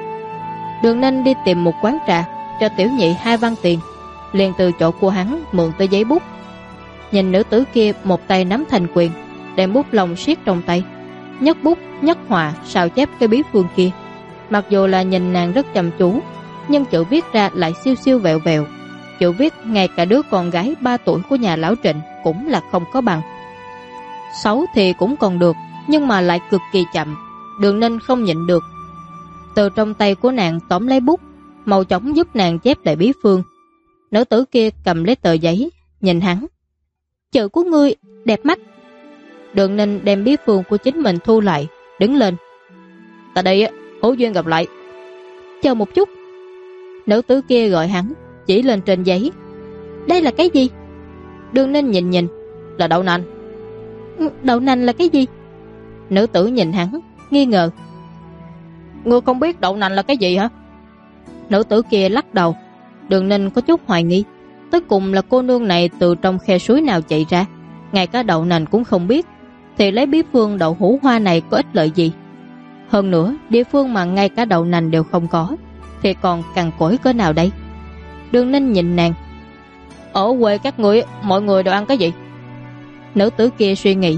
Đường Ninh đi tìm một quán trà, cho tiểu nhị 2 văn tiền, liền từ chỗ của hắn mượn tới giấy bút. Nhìn nữ tử kia một tay nắm thành quyền, đem bút lông siết trong tay, nhất bút nhất họa sao chép cái bí phương kia. Mặc dù là nhìn nàng rất chăm chú, nhưng chữ viết ra lại siêu siêu vẹo vẹo. Chữ viết ngay cả đứa con gái 3 tuổi của nhà lão Trịnh cũng là không có bằng. Xấu thì cũng còn được, nhưng mà lại cực kỳ chậm. Đường Ninh không nhịn được, từ trong tay của nàng tóm lấy bút, mau chóng giúp nàng chép lại bí phương. Nữ tử kia cầm lấy tờ giấy, nhìn hắn: chữ của ngươi đẹp mắt. Đường Ninh đem bí phương của chính mình thu lại, đứng lên: ta đây hữu duyên gặp lại. Chờ một chút. Nữ tử kia gọi hắn, chỉ lên trên giấy: đây là cái gì? Đường Ninh nhìn: là đậu nành. Đậu nành là cái gì? Nữ tử nhìn hắn, nghi ngờ: ngươi không biết đậu nành là cái gì hả? Nữ tử kia lắc đầu. Đường Ninh có chút hoài nghi, tới cùng là cô nương này từ trong khe suối nào chạy ra, ngay cả đậu nành cũng không biết, thì lấy bí phương đậu hũ hoa này có ích lợi gì? Hơn nữa, địa phương mà ngay cả đậu nành đều không có, thì còn cằn cỗi cỡ nào đây? Đường Ninh nhìn nàng: ở quê các ngươi mọi người đều ăn cái gì? Nữ tử kia suy nghĩ: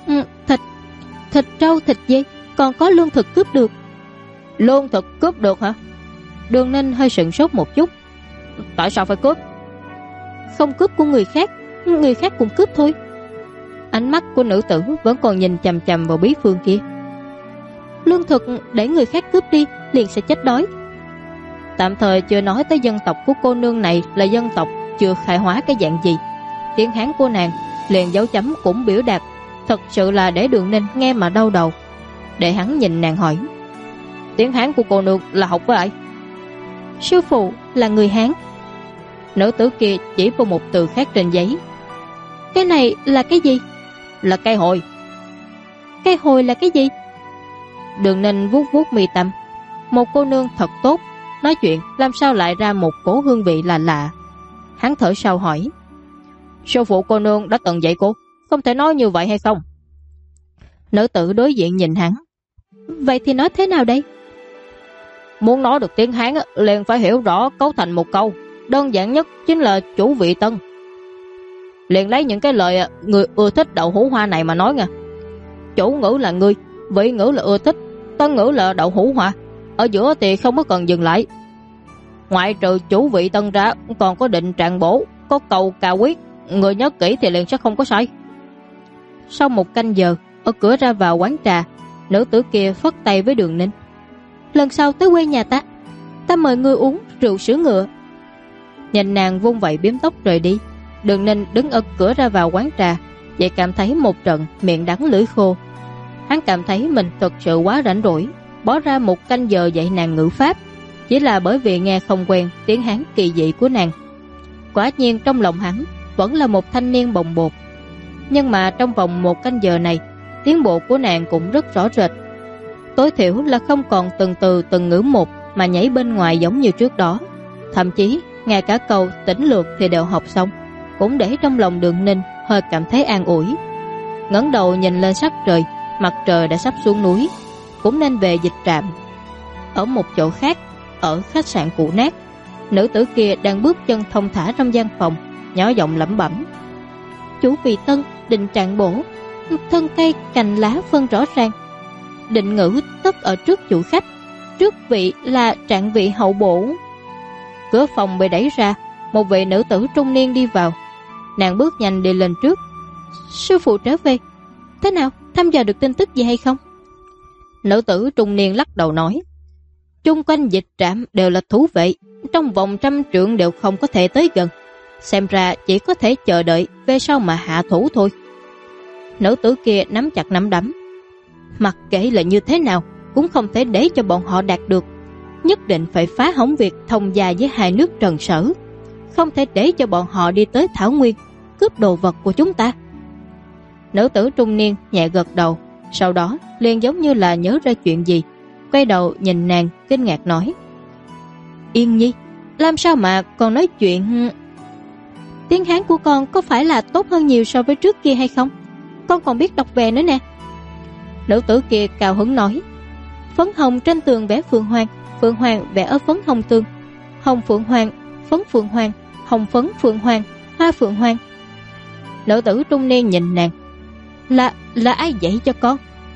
thịt trâu, thịt dê, còn có lương thực cướp được. Lương thực cướp được hả? Đường Ninh hơi sửng sốt một chút. Tại sao phải cướp? Không cướp của người khác, người khác cũng cướp thôi. Ánh mắt của nữ tử vẫn còn nhìn chằm chằm vào bí phương kia. Lương thực để người khác cướp đi liền sẽ chết đói. Tạm thời chưa nói tới dân tộc của cô nương này là dân tộc chưa khai hóa cái dạng gì, tiếng Hán của nàng liền dấu chấm cũng biểu đạt, thật sự là để Đường Ninh nghe mà đau đầu. Để hắn nhìn nàng hỏi: tiếng Hán của cô nương là học với ai? Sư phụ là người Hán. Nữ tử kia chỉ vào một từ khác trên giấy: cái này là cái gì? Là cây hồi. Cây hồi là cái gì? Đường Ninh vuốt vuốt mi tâm. Một cô nương thật tốt, nói chuyện làm sao lại ra một cổ hương vị lạ lạ. Hắn thở sâu hỏi: Sư phụ cô nương đã từng dạy cô, không thể nói như vậy hay không? Nữ tử đối diện nhìn hắn. Vậy thì nói thế nào đây? Muốn nói được tiếng Hán liền phải hiểu rõ cấu thành một câu. Đơn giản nhất chính là chủ vị tân. Liền lấy những cái lời người ưa thích đậu hũ hoa này mà nói nha. Chủ ngữ là ngươi, vị ngữ là ưa thích, tân ngữ là đậu hũ hoa. Ở giữa thì không có cần dừng lại. Ngoại trừ chủ vị tân ra, còn có định trạng bổ, có cầu cà quyết. Người nhớ kỹ thì liền sẽ không có sai. Sau một canh giờ, ở cửa ra vào quán trà, nữ tử kia phất tay với Đường Ninh. Lần sau tới quê nhà ta mời ngươi uống rượu sữa ngựa. Nhìn nàng vung vậy biếm tóc rời đi, Đường Ninh đứng ở cửa ra vào quán trà, vậy cảm thấy một trận miệng đắng lưỡi khô. Hắn cảm thấy mình thật sự quá rảnh rỗi, bỏ ra một canh giờ dạy nàng ngữ pháp, chỉ là bởi vì nghe không quen tiếng Hán kỳ dị của nàng. Quả nhiên trong lòng hắn vẫn là một thanh niên bồng bột. Nhưng mà trong vòng một canh giờ này, tiến bộ của nàng cũng rất rõ rệt. Tối thiểu là không còn từng từ từng ngữ một mà nhảy bên ngoài giống như trước đó. Thậm chí ngay cả câu tỉnh lược thì đều học xong, cũng để trong lòng Đường Ninh hơi cảm thấy an ủi. Ngẩng đầu nhìn lên sắc trời, mặt trời đã sắp xuống núi, cũng nên về dịch trạm. Ở một chỗ khác, ở khách sạn cũ nát, nữ tử kia đang bước chân thong thả trong gian phòng, nhỏ giọng lẩm bẩm: Chủ vị tân, định trạng bổ, thân cây cành lá phân rõ ràng. Định ngữ tất ở trước chủ khách, trước vị là trạng vị hậu bổ. Cửa phòng bị đẩy ra, một vị nữ tử trung niên đi vào. Nàng bước nhanh đi lên trước. Sư phụ trở về, thế nào, thăm dò được tin tức gì hay không? Nữ tử trung niên lắc đầu nói: Chung quanh dịch trạm đều là thú vệ, trong vòng 100 trượng đều không có thể tới gần. Xem ra chỉ có thể chờ đợi về sau mà hạ thủ thôi. Nữ tử kia nắm chặt nắm đấm. Mặc kệ là như thế nào, cũng không thể để cho bọn họ đạt được. Nhất định phải phá hỏng việc thông gia với hai nước Trần Sở. Không thể để cho bọn họ đi tới Thảo Nguyên, cướp đồ vật của chúng ta. Nữ tử trung niên nhẹ gật đầu, sau đó liền giống như là nhớ ra chuyện gì, quay đầu nhìn nàng kinh ngạc nói: Yên Nhi, làm sao mà còn nói chuyện? Tiếng Hán của con có phải là tốt hơn nhiều so với trước kia hay không? Con còn biết đọc về nữa nè. Nữ tử kia cao hứng nói: Phấn hồng trên tường vẽ phượng hoàng, phượng hoàng vẽ ở phấn hồng tường, hồng phượng hoàng, phấn phượng hoàng, hồng phấn phượng hoàng, hoa phượng hoàng. Nữ tử trung niên nhìn nàng: Là ai dạy cho con?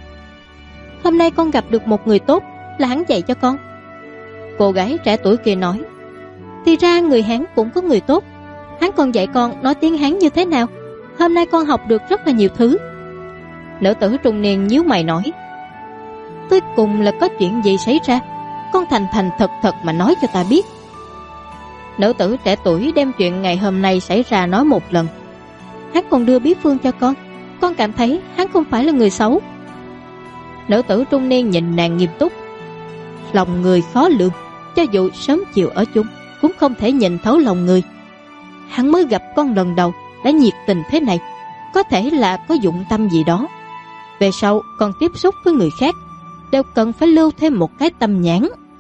Hôm nay con gặp được một người tốt, là hắn dạy cho con. Cô gái trẻ tuổi kia nói: Thì ra người Hán cũng có người tốt. Hắn còn dạy con nói tiếng Hán như thế nào. Hôm nay con học được rất là nhiều thứ. Nữ tử trung niên nhíu mày nói: Cuối cùng là có chuyện gì xảy ra? Con thành thành thật thật mà nói cho ta biết. Nữ tử trẻ tuổi đem chuyện ngày hôm nay xảy ra nói một lần. Hắn còn đưa bí phương cho con cảm thấy hắn không phải là người xấu. Nữ tử trung niên nhìn nàng nghiêm túc: Lòng người khó lường, cho dù sớm chiều ở chung cũng không thể nhìn thấu lòng người. Hắn mới gặp con lần đầu đã nhiệt tình thế này, có thể là có dụng tâm gì đó. Về sau còn tiếp xúc với người khác đều cần phải lưu thêm một cái tâm nhãn.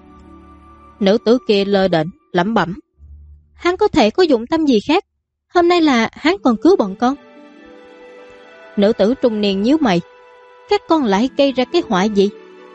Nữ tử kia lơ đễnh lẩm bẩm: Hắn có thể có dụng tâm gì khác? Hôm nay là hắn còn cứu bọn con. Nữ tử trung niên nhíu mày: Các con lại gây ra cái họa gì?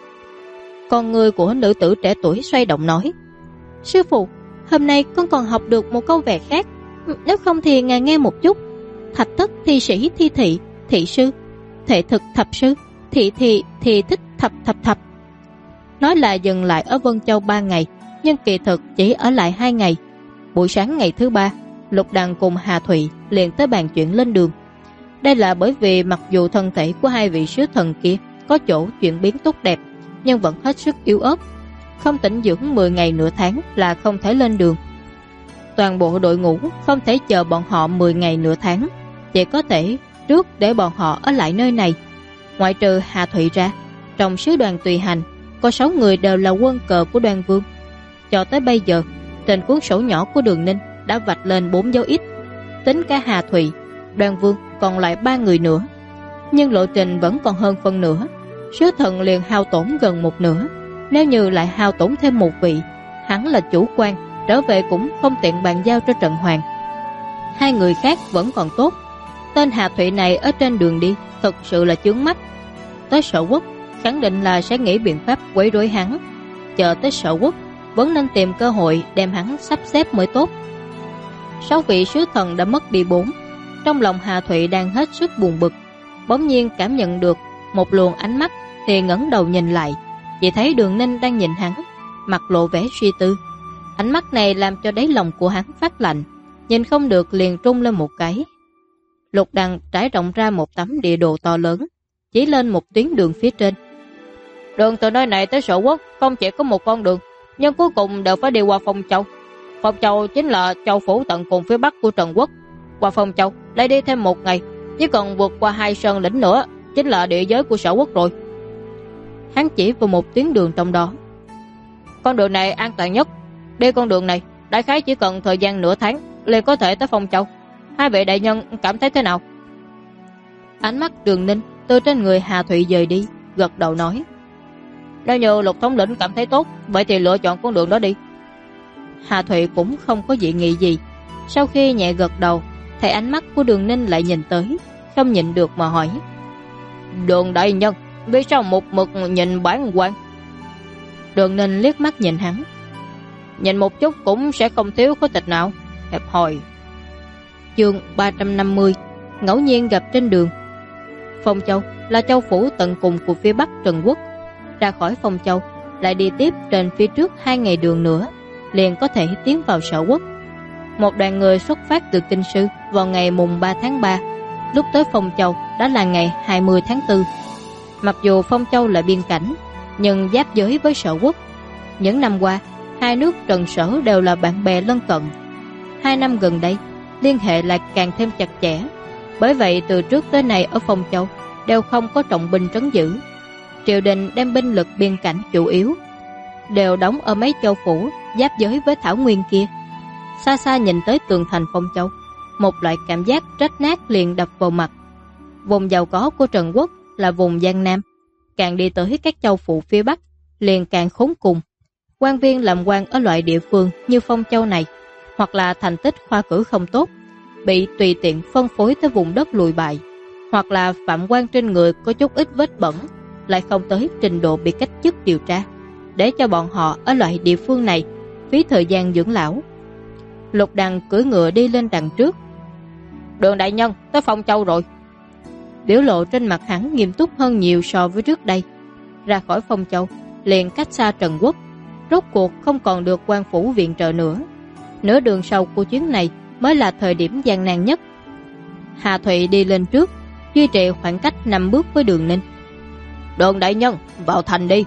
Con người của nữ tử trẻ tuổi xoay động nói: Sư phụ, hôm nay con còn học được một câu vè khác. Nếu không thì ngài nghe một chút. Thạch thất thi sĩ thi thị, thị sư, thể thực thập sư, thị thì thích thập thập thập. Nói là dừng lại ở Vân Châu 3 ngày, nhưng kỳ thực chỉ ở lại 2 ngày. Buổi sáng ngày thứ 3, Lục Đằng cùng Hà Thụy liền tới bàn chuyện lên đường. Đây là bởi vì mặc dù thân thể của hai vị sứ thần kia có chỗ chuyển biến tốt đẹp, nhưng vẫn hết sức yếu ớt, không tĩnh dưỡng 10 ngày nửa tháng là không thể lên đường. Toàn bộ đội ngũ không thể chờ bọn họ 10 ngày nửa tháng, chỉ có thể trước để bọn họ ở lại nơi này. Ngoại trừ Hà Thụy ra, trong sứ đoàn tùy hành có 6 người đều là quân cờ của Đoan Vương. Cho tới bây giờ, trên cuốn sổ nhỏ của Đường Ninh đã vạch lên 4 dấu X. Tính cả Hà Thụy, Đoan Vương còn lại 3 người nữa. nhưng lộ trình vẫn còn hơn phân nửa. Sứ thần liền hao tổn gần một nửa. Nếu như lại hao tổn thêm một vị, hắn là chủ quan, trở về cũng không tiện bàn giao cho Trần Hoàng. Hai người khác vẫn còn tốt. Tên Hà Thụy này ở trên đường đi thực sự là chướng mắt. Tới Sở Quốc khẳng định là sẽ nghĩ biện pháp quấy rối hắn. Chờ tới Sở Quốc vẫn nên tìm cơ hội đem hắn sắp xếp mới tốt. 6 vị sứ thần đã mất đi 4. Trong lòng Hà Thụy đang hết sức buồn bực. Bỗng nhiên cảm nhận được một luồng ánh mắt, thì ngẩng đầu nhìn lại, chỉ thấy Đường Ninh đang nhìn hắn, mặt lộ vẻ suy tư. Ánh mắt này làm cho đáy lòng của hắn phát lạnh, nhìn không được liền trung lên một cái. Lục Đằng trải rộng ra một tấm địa đồ to lớn, chỉ lên một tuyến đường phía trên. Đường từ nơi này tới Sở Quốc không chỉ có một con đường, nhưng cuối cùng đều phải đi qua Phong Châu. Phong Châu chính là châu phủ tận cùng phía bắc của Trần Quốc. Qua Phong Châu lại đi thêm một ngày, chỉ cần vượt qua 2 sơn lĩnh nữa chính là địa giới của Sở Quốc rồi. Hắn chỉ vào một tuyến đường trong đó. Con đường này an toàn nhất. Đi con đường này đại khái chỉ cần thời gian nửa tháng liền có thể tới Phong Châu. Hai vị đại nhân cảm thấy thế nào? Ánh mắt Đường Ninh từ trên người Hà Thụy dời đi, gật đầu nói: nếu như Lục thống lĩnh cảm thấy tốt, vậy thì lựa chọn con đường đó đi. Hà Thụy cũng không có dị nghị gì. Sau khi nhẹ gật đầu, thấy ánh mắt của Đường Ninh lại nhìn tới, không nhịn được mà hỏi: Đường đại nhân, vì sao một mực nhìn bản quan? Đường Ninh liếc mắt nhìn hắn: nhìn một chút cũng sẽ không thiếu khối thịt nào. Hẹp hòi. Chương 350 ngẫu nhiên gặp trên đường. Phong Châu là châu phủ tận cùng của phía bắc Trần Quốc. Ra khỏi Phong Châu lại đi tiếp trên phía trước 2 ngày đường nữa, liền có thể tiến vào Sở Quốc. Một đoàn người xuất phát từ Kinh Sư vào ngày mùng 3 tháng 3. Lúc tới Phong Châu đã là ngày 20 tháng 4. Mặc dù Phong Châu là biên cảnh, nhưng giáp giới với Sở Quốc. Những năm qua, hai nước Trần Sở đều là bạn bè lân cận. 2 năm gần đây, liên hệ lại càng thêm chặt chẽ. Bởi vậy từ trước tới nay ở Phong Châu đều không có trọng binh trấn giữ. Triều đình đem binh lực biên cảnh chủ yếu đều đóng ở mấy châu phủ giáp giới với Thảo Nguyên kia. Xa xa nhìn tới tường thành Phong Châu, một loại cảm giác rách nát liền đập vào mặt. Vùng giàu có của Trần Quốc là vùng Giang Nam, càng đi tới các châu phủ phía Bắc liền càng khốn cùng. Quan viên làm quan ở loại địa phương như Phong Châu này, hoặc là thành tích khoa cử không tốt, bị tùy tiện phân phối tới vùng đất lùi bại, hoặc là phạm quan trên người có chút ít vết bẩn, lại không tới trình độ bị cách chức điều tra, để cho bọn họ ở loại địa phương này phí thời gian dưỡng lão. Lục Đằng cưỡi ngựa đi lên đằng trước. Đường đại nhân tới Phong Châu rồi. Biểu lộ trên mặt hắn nghiêm túc hơn nhiều so với trước đây. Ra khỏi Phong Châu liền cách xa Trần Quốc, rốt cuộc không còn được quan phủ viện trợ nữa. Nửa đường sau của chuyến này mới là thời điểm gian nan nhất. Hà Thụy đi lên trước, duy trì khoảng cách 5 bước với Đường Ninh. Đường đại nhân, vào thành đi.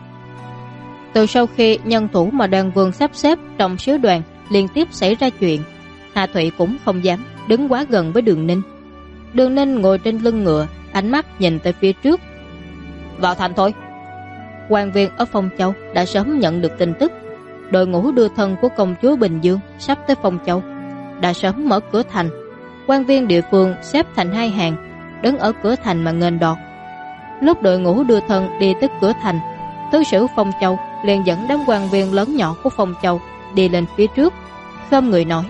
Từ sau khi nhân thủ mà đoàn vương sắp xếp trong sứ đoàn liên tiếp xảy ra chuyện, Hà Thụy cũng không dám đứng quá gần với Đường Ninh. Đường Ninh ngồi trên lưng ngựa, ánh mắt nhìn tới phía trước. Vào thành thôi. Quan viên ở Phong Châu đã sớm nhận được tin tức. Đội ngũ đưa thân của công chúa Bình Dương sắp tới Phong Châu đã sớm mở cửa thành. Quan viên địa phương xếp thành 2 hàng, đứng ở cửa thành mà nghênh đón. Lúc đội ngũ đưa thân đi tới cửa thành, thứ sử Phong Châu liền dẫn đám quan viên lớn nhỏ của Phong Châu đi lên phía trước, khom người nói: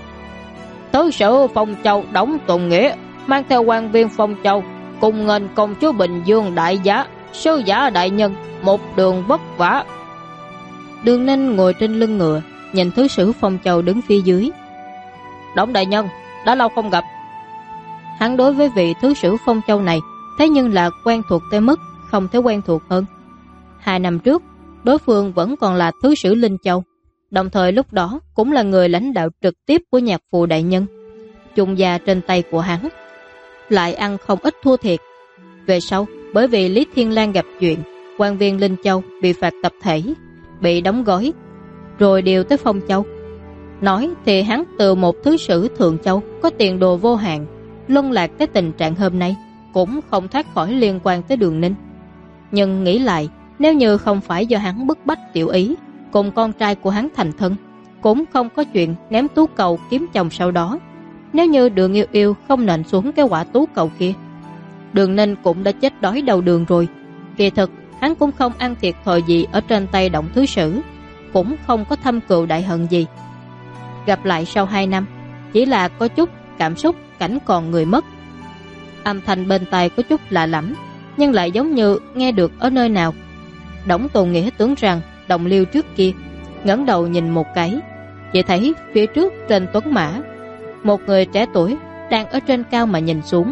Thứ sử Phong Châu Đổng Tùng Nghĩa mang theo quan viên Phong Châu cùng nghênh công chúa Bình Dương đại giá, sư giả đại nhân một đường vất vả. Đường Ninh ngồi trên lưng ngựa, nhìn thứ sử Phong Châu đứng phía dưới. Đổng đại nhân, đã lâu không gặp. Hắn đối với vị thứ sử Phong Châu này thế nhưng là quen thuộc tới mức không thể quen thuộc hơn. 2 năm trước, đối phương vẫn còn là thứ sử Linh Châu, đồng thời lúc đó cũng là người lãnh đạo trực tiếp của nhạc phụ đại nhân. Chung gia trên tay của hắn lại ăn không ít thua thiệt. Về sau, bởi vì Lý Thiên Lang gặp chuyện, quan viên Linh Châu bị phạt tập thể, bị đóng gói, rồi điều tới Phong Châu. Nói thì hắn từ một thứ sử Thượng Châu có tiền đồ vô hạn, luân lạc tới tình trạng hôm nay, cũng không thoát khỏi liên quan tới Đường Ninh. Nhưng nghĩ lại, nếu như không phải do hắn bức bách Tiểu Ý cùng con trai của hắn thành thân, cũng không có chuyện ném tú cầu kiếm chồng sau đó. Nếu như Đường Yêu Yêu không nện xuống cái quả tú cầu kia, Đường Ninh cũng đã chết đói đầu đường rồi. Kỳ thực hắn cũng không ăn thiệt thòi gì ở trên tay Đổng Thứ Sử, cũng không có thâm cừu đại hận gì. Gặp lại sau 2 năm, chỉ là có chút cảm xúc cảnh còn người mất. Âm thanh bên tai có chút lạ lẫm, nhưng lại giống như nghe được ở nơi nào. Đổng Tồn Nghĩa tưởng rằng đồng liêu trước kia, ngẩng đầu nhìn một cái, chỉ thấy phía trước trên tuấn mã, một người trẻ tuổi đang ở trên cao mà nhìn xuống.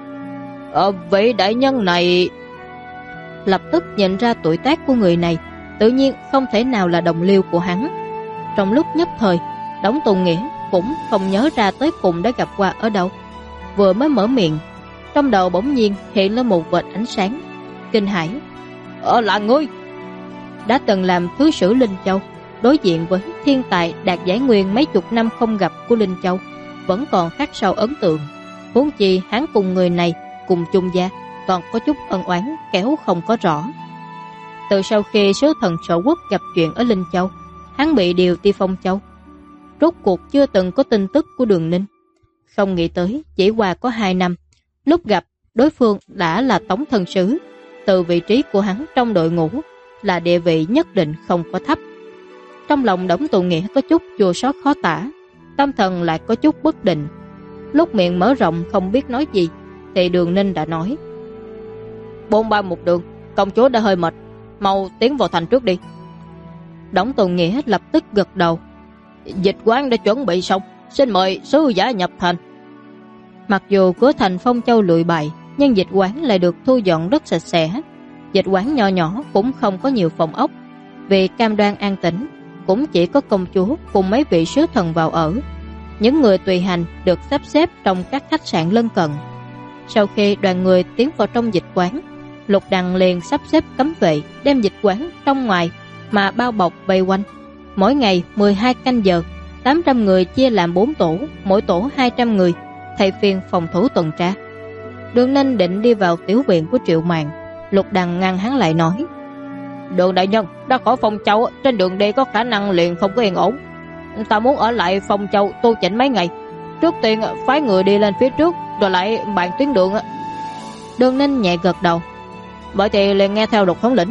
Vị đại nhân này... Lập tức nhận ra tuổi tác của người này, tự nhiên không thể nào là đồng liêu của hắn. Trong lúc nhất thời, Đổng Tồn Nghĩa cũng không nhớ ra tới cùng đã gặp qua ở đâu. Vừa mới mở miệng, trong đầu bỗng nhiên hiện lên một vệt ánh sáng, kinh hãi. Là ngươi! Đã từng làm thứ sử Linh Châu, đối diện với thiên tài đạt giải nguyên mấy chục năm không gặp của Linh Châu, vẫn còn khắc sâu ấn tượng. Huống chi hắn cùng người này cùng chung gia, còn có chút ân oán kéo không có rõ. Từ sau khi sứ thần Sở Quốc gặp chuyện ở Linh Châu, hắn bị điều đi Phong Châu. Rốt cuộc chưa từng có tin tức của Đường Ninh. Không nghĩ tới chỉ qua có 2 năm, lúc gặp đối phương đã là Tống Thần Sứ. Từ vị trí của hắn trong đội ngũ là địa vị nhất định không có thấp. Trong lòng Đổng Tồn Nghĩa có chút chua xót khó tả, tâm thần lại có chút bất định. Lúc miệng mở rộng không biết nói gì, thì Đường Ninh đã nói: 4-3 một đường, công chúa đã hơi mệt, mau tiến vào thành trước đi. Đổng Tồn Nghĩa lập tức gật đầu: Dịch quán đã chuẩn bị xong, xin mời sứ giả nhập thành. Mặc dù cửa thành Phong Châu lụi bại, nhưng dịch quán lại được thu dọn rất sạch sẽ. Dịch quán nhỏ nhỏ cũng không có nhiều phòng ốc, vì cam đoan an tĩnh, cũng chỉ có công chúa cùng mấy vị sứ thần vào ở. Những người tùy hành được sắp xếp trong các khách sạn lân cận. Sau khi đoàn người tiến vào trong dịch quán, Lục Đằng liền sắp xếp cấm vệ đem dịch quán trong ngoài mà bao bọc vây quanh. Mỗi ngày 12 canh giờ, 800 người chia làm 4 tổ, mỗi tổ 200 người, thay phiên phòng thủ tuần tra. Đường Ninh định đi vào tiểu viện của Triệu Mạn, Lục Đằng ngăn hắn lại nói: Đường đại nhân, đã khỏi Phong Châu, trên đường đi có khả năng liền không có yên ổn. Ta muốn ở lại Phong Châu tu chỉnh mấy ngày, trước tiên phái người đi lên phía trước, rồi lại bàn tuyến đường. Đường Ninh nhẹ gật đầu: Vậy thì liền nghe theo Lục thống lĩnh.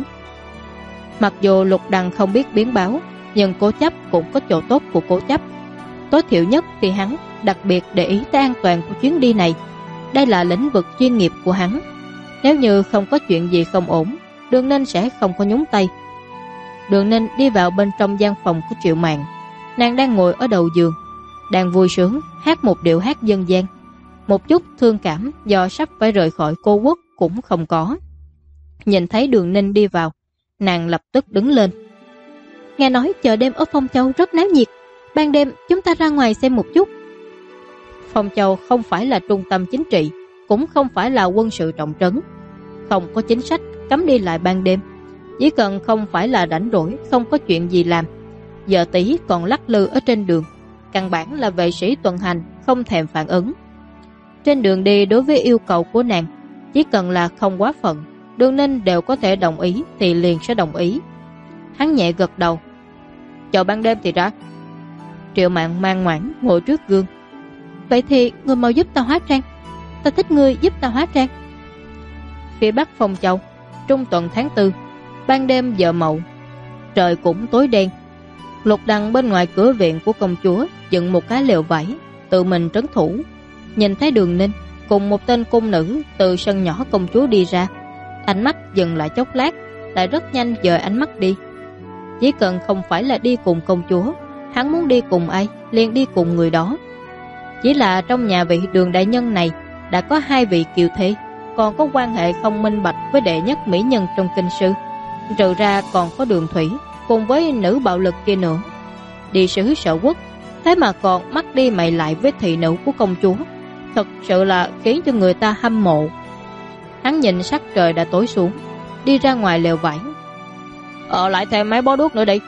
Mặc dù Lục Đằng không biết biến báo, nhưng cố chấp cũng có chỗ tốt của cố chấp. Tối thiểu nhất thì hắn đặc biệt để ý tới an toàn của chuyến đi này. Đây là lĩnh vực chuyên nghiệp của hắn. Nếu như không có chuyện gì không ổn, Đường Ninh sẽ không có nhúng tay. Đường Ninh đi vào bên trong gian phòng của Triệu Mạn. Nàng đang ngồi ở đầu giường, đang vui sướng hát một điệu hát dân gian. Một chút thương cảm do sắp phải rời khỏi cô quốc cũng không có. Nhìn thấy Đường Ninh đi vào, nàng lập tức đứng lên: Nghe nói chợ đêm ở Phong Châu rất náo nhiệt, ban đêm chúng ta ra ngoài xem một chút. Phong Châu không phải là trung tâm chính trị, cũng không phải là quân sự trọng trấn, không có chính sách cấm đi lại ban đêm. Chỉ cần không phải là rảnh rỗi, không có chuyện gì làm, giờ tí còn lắc lư ở trên đường, căn bản là vệ sĩ tuần hành không thèm phản ứng. Trên đường đi, đối với yêu cầu của nàng, chỉ cần là không quá phận, Đường Ninh đều có thể đồng ý thì liền sẽ đồng ý. Hắn nhẹ gật đầu: Chờ ban đêm thì ra. Triệu Mạn ngoan ngoãn ngồi trước gương: Vậy thì người mau giúp ta hóa trang, ta thích người giúp ta hóa trang. Phía bắc Phong Châu, trung tuần tháng 4, ban đêm giờ mậu, trời cũng tối đen. Lục Đằng bên ngoài cửa viện của công chúa dựng một cái lều vải, tự mình trấn thủ. Nhìn thấy Đường Ninh cùng một tên cung nữ từ sân nhỏ công chúa đi ra, ánh mắt dừng lại chốc lát, lại rất nhanh dời ánh mắt đi. Chỉ cần không phải là đi cùng công chúa, hắn muốn đi cùng ai liền đi cùng người đó. Chỉ là trong nhà vị Đường đại nhân này đã có 2 vị kiều thê, còn có quan hệ không minh bạch với đệ nhất mỹ nhân trong kinh sư. Trừ ra còn có Đường Thủy cùng với nữ bạo lực kia nữa. Đi sứ Sở Quốc, thế mà còn mắt đi mày lại với thị nữ của công chúa, thật sự là khiến cho người ta hâm mộ. Hắn nhìn sắc trời đã tối xuống, đi ra ngoài lều vải: Ở lại thêm mấy bó đuốc nữa đi.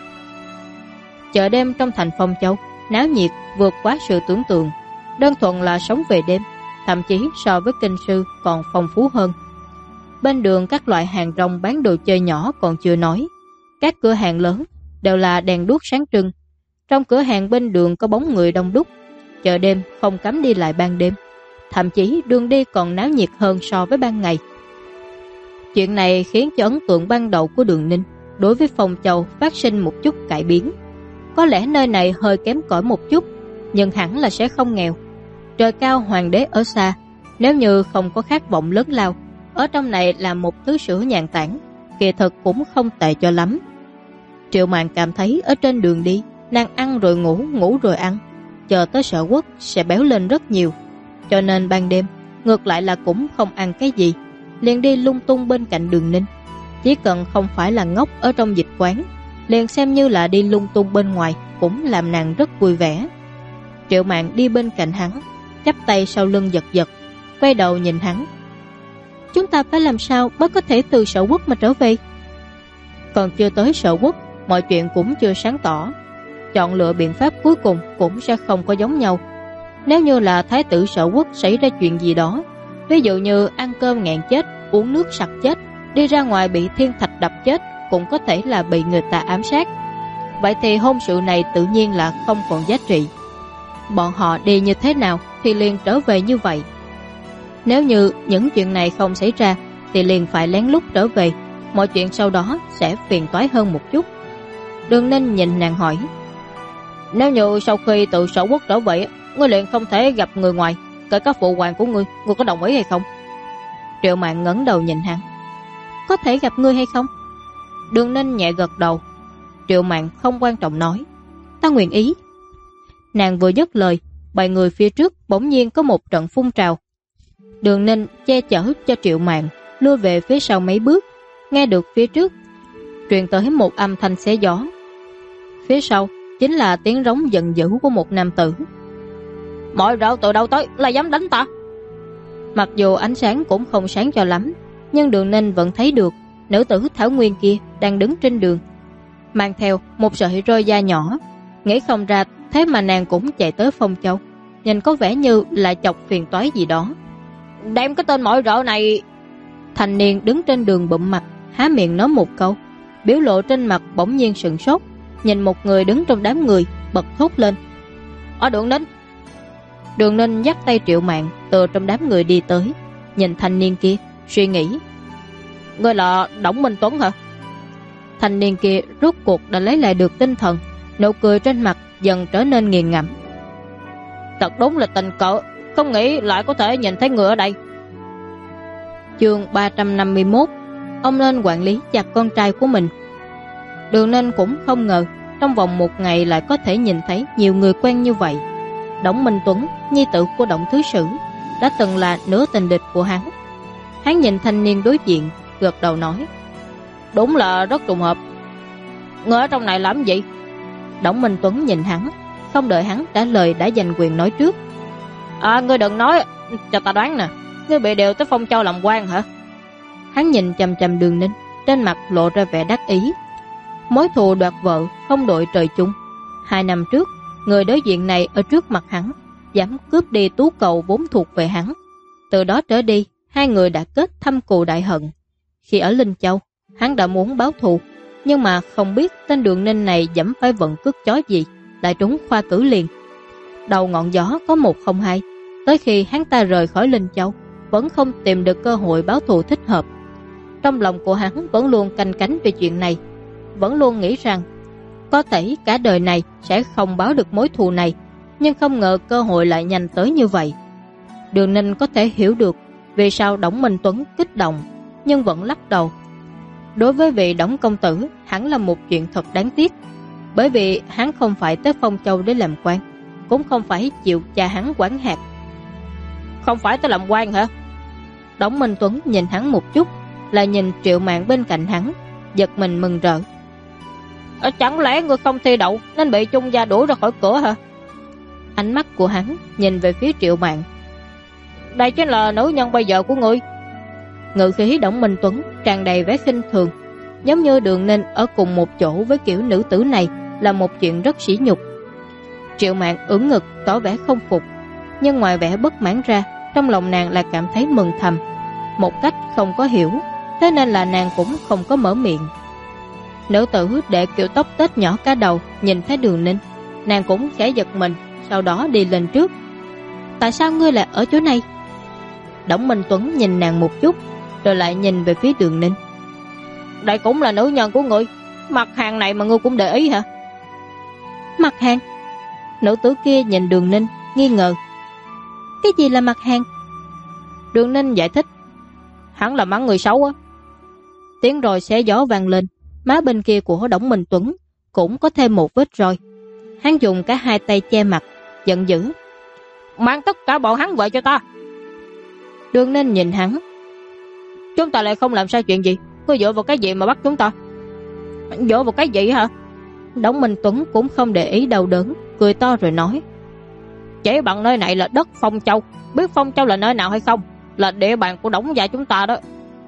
Chợ đêm trong thành Phong Châu náo nhiệt vượt quá sự tưởng tượng. Đơn thuần là sống về đêm, thậm chí so với kinh sư còn phong phú hơn. Bên đường các loại hàng rong bán đồ chơi nhỏ còn chưa nói, các cửa hàng lớn đều là đèn đuốc sáng trưng. Trong cửa hàng bên đường có bóng người đông đúc. Chợ đêm không cấm đi lại ban đêm. thậm chí đường đi còn náo nhiệt hơn so với ban ngày. Chuyện này khiến cho ấn tượng ban đầu của Đường Ninh đối với Phong Châu phát sinh một chút cải biến. Có lẽ nơi này hơi kém cỏi một chút, nhưng hẳn là sẽ không nghèo. Trời cao hoàng đế ở xa, nếu như không có khát vọng lớn lao, ở trong này là một thứ sữa nhàn tản, kỳ thực cũng không tệ cho lắm. Triệu Mạn cảm thấy ở trên đường đi, nàng ăn rồi ngủ, ngủ rồi ăn, chờ tới Sở Quốc sẽ béo lên rất nhiều. Cho nên ban đêm, ngược lại là cũng không ăn cái gì, liền đi lung tung bên cạnh Đường Ninh. Chỉ cần không phải là ngốc ở trong dịch quán, liền xem như là đi lung tung bên ngoài cũng làm nàng rất vui vẻ. Triệu Mạn đi bên cạnh hắn, chắp tay sau lưng giật giật, quay đầu nhìn hắn. Chúng ta phải làm sao mới có thể từ Sở Quốc mà trở về? Còn chưa tới Sở Quốc, mọi chuyện cũng chưa sáng tỏ. Chọn lựa biện pháp cuối cùng cũng sẽ không có giống nhau. Nếu như là Thái tử Sở Quốc xảy ra chuyện gì đó, ví dụ như ăn cơm nghẹn chết, uống nước sặc chết, đi ra ngoài bị thiên thạch đập chết, cũng có thể là bị người ta ám sát. Vậy thì hôn sự này tự nhiên là không còn giá trị. Bọn họ đi như thế nào thì liền trở về như vậy. Nếu như những chuyện này không xảy ra thì liền phải lén lút trở về, mọi chuyện sau đó sẽ phiền toái hơn một chút. Đường Ninh nhìn nàng hỏi, nếu như sau khi từ Sở Quốc trở về, ngươi liền không thể gặp người ngoài, kể cả phụ hoàng của ngươi có đồng ý hay không? Triệu Mạn ngẩng đầu nhìn hắn, có thể gặp ngươi hay không? Đường Ninh nhẹ gật đầu. Triệu Mạn không quan trọng nói, ta nguyện ý. Nàng vừa dứt lời, bảy người phía trước bỗng nhiên có một trận phun trào. Đường Ninh che chở cho Triệu Mạn lui về phía sau mấy bước, nghe được phía trước truyền tới một âm thanh xé gió. Phía sau chính là tiếng rống giận dữ của một nam tử. Mọi rợ từ đâu tới, là dám đánh ta? Mặc dù ánh sáng cũng không sáng cho lắm, nhưng Đường Ninh vẫn thấy được nữ tử Thảo Nguyên kia đang đứng trên đường, mang theo một sợi roi da nhỏ. Nghĩ không ra thế mà nàng cũng chạy tới Phong Châu, nhìn có vẻ như là chọc phiền toái gì đó. Đem cái tên mọi rợ này! Thanh niên đứng trên đường bụm mặt, há miệng nói một câu, biểu lộ trên mặt bỗng nhiên sửng sốt, nhìn một người đứng trong đám người, bật thốt lên. Ở Đường Ninh! Đường Ninh dắt tay Triệu Mạn từ trong đám người đi tới, nhìn thanh niên kia, suy nghĩ. Ngươi là Đổng Minh Tuấn hả? Thanh niên kia rốt cuộc đã lấy lại được tinh thần, nụ cười trên mặt dần trở nên nghiền ngẫm. Thật đúng là tình cờ, không nghĩ lại có thể nhìn thấy người ở đây. Chương 351. Ông nên quản lý chặt con trai của mình. Đường Ninh cũng không ngờ trong vòng một ngày lại có thể nhìn thấy nhiều người quen như vậy. Đổng Minh Tuấn, nhi tử của Đổng Thứ Sử, đã từng là nửa tình địch của hắn. Hắn nhìn thanh niên đối diện, gật đầu nói, đúng là rất trùng hợp. Ngươi ở trong này làm gì? Đổng Minh Tuấn nhìn hắn, không đợi hắn trả lời đã giành quyền nói trước. Ngươi đừng nói, cho ta đoán nè, ngươi bị điều tới Phong Châu làm quan hả? Hắn nhìn chằm chằm Đường Ninh, trên mặt lộ ra vẻ đắc ý. Mối thù đoạt vợ không đội trời chung. 2 năm trước, người đối diện này ở trước mặt hắn dám cướp đi tú cầu vốn thuộc về hắn. Từ đó trở đi, hai người đã kết thâm cừu đại hận. Khi ở Linh Châu, hắn đã muốn báo thù, nhưng mà không biết tên Đường Ninh này dẫm phải vận cước chó gì, lại trúng khoa cử liền. Đầu ngọn gió có 102, tới khi hắn ta rời khỏi Linh Châu, vẫn không tìm được cơ hội báo thù thích hợp. Trong lòng của hắn vẫn luôn canh cánh về chuyện này, vẫn luôn nghĩ rằng có thể cả đời này sẽ không báo được mối thù này, nhưng không ngờ cơ hội lại nhanh tới như vậy. Đường Ninh có thể hiểu được vì sao Đổng Minh Tuấn kích động, nhưng vẫn lắc đầu. Đối với vị Đổng công tử, hẳn là một chuyện thật đáng tiếc, bởi vì hắn không phải tới Phong Châu để làm quan, cũng không phải chịu cha hắn quản hạt. Không phải tới làm quan hả? Đổng Minh Tuấn nhìn hắn một chút, là nhìn Triệu Mạn bên cạnh hắn, giật mình mừng rỡ. Chẳng lẽ ngươi không thi đậu nên bị Chung gia đuổi ra khỏi cửa hả? Ánh mắt của hắn nhìn về phía Triệu Mạn. Đây chính là nữ nhân bây giờ của ngươi. Ngự khí Đổng Minh Tuấn tràn đầy vẻ khinh thường, giống như Đường Ninh ở cùng một chỗ với kiểu nữ tử này là một chuyện rất sỉ nhục. Triệu Mạn ưỡn ngực tỏ vẻ không phục, nhưng ngoài vẻ bất mãn ra, trong lòng nàng là cảm thấy mừng thầm, một cách không có hiểu, thế nên là nàng cũng không có mở miệng. Nữ tử để kiểu tóc tết nhỏ cả đầu nhìn thấy Đường Ninh, nàng cũng khẽ giật mình, sau đó đi lên trước. Tại sao ngươi lại ở chỗ này? Đổng Minh Tuấn nhìn nàng một chút, rồi lại nhìn về phía Đường Ninh. Đây cũng là nữ nhân của ngươi, mặt hàng này mà ngươi cũng để ý hả? Mặt hàng? Nữ tử kia nhìn Đường Ninh nghi ngờ. Cái gì là mặt hàng? Đường Ninh giải thích. Hắn là mắng người xấu á. Tiếng rồi xé gió vang lên, má bên kia của Đổng Minh Tuấn cũng có thêm một vết roi. Hắn dùng cả hai tay che mặt, giận dữ. Mang tất cả bọn hắn về cho ta. Đường Ninh nhìn hắn. Chúng ta lại không làm sai chuyện gì, ngươi dựa vào cái gì mà bắt chúng ta? Dựa vào cái gì hả? Đổng Minh Tuấn cũng không để ý đau đớn, cười to rồi nói. Chỉ bằng nơi này là đất Phong Châu. Biết Phong Châu là nơi nào hay không? Là địa bàn của Đổng gia chúng ta đó.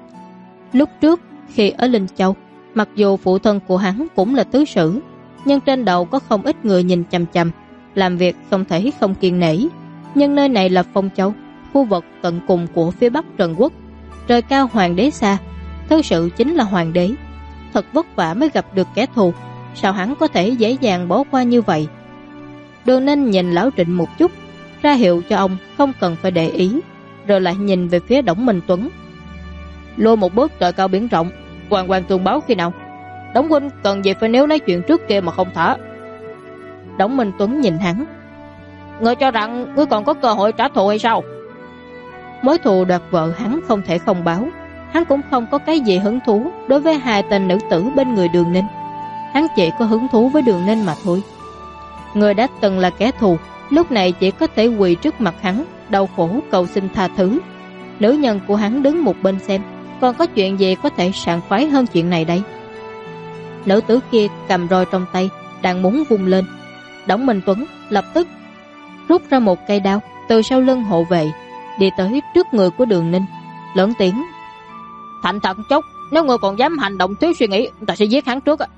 Lúc trước khi ở Linh Châu, mặc dù phụ thân của hắn cũng là tứ sử, nhưng trên đầu có không ít người nhìn chằm chằm, làm việc không thể không kiêng nể. Nhưng nơi này là Phong Châu, khu vực tận cùng của phía Bắc Trần Quốc, trời cao hoàng đế xa, tứ sự chính là hoàng đế. Thật vất vả mới gặp được kẻ thù, sao hắn có thể dễ dàng bỏ qua như vậy? Đường Ninh nhìn Lão Trịnh một chút, ra hiệu cho ông không cần phải để ý, rồi lại nhìn về phía Đổng Minh Tuấn. Lùi một bước trời cao biển rộng, hoàng hoàng tường báo khi nào? Đổng huynh cần gì phải nếu nói chuyện trước kia mà không thả? Đổng Minh Tuấn nhìn hắn. Ngươi cho rằng ngươi còn có cơ hội trả thù hay sao? Mối thù đoạt vợ hắn không thể không báo. Hắn cũng không có cái gì hứng thú đối với hai tên nữ tử bên người Đường Ninh. Hắn chỉ có hứng thú với Đường Ninh mà thôi. Người đã từng là kẻ thù, lúc này chỉ có thể quỳ trước mặt hắn, đau khổ cầu xin tha thứ. Nữ nhân của hắn đứng một bên xem, còn có chuyện gì có thể sảng khoái hơn chuyện này đây? Nữ tử kia cầm roi trong tay, đang muốn vung lên. Đổng Minh Tuấn lập tức rút ra một cây đao từ sau lưng hộ vệ, đi tới trước người của Đường Ninh, lớn tiếng. Thành thật chút, nếu ngươi còn dám hành động thiếu suy nghĩ, ta sẽ giết hắn trước.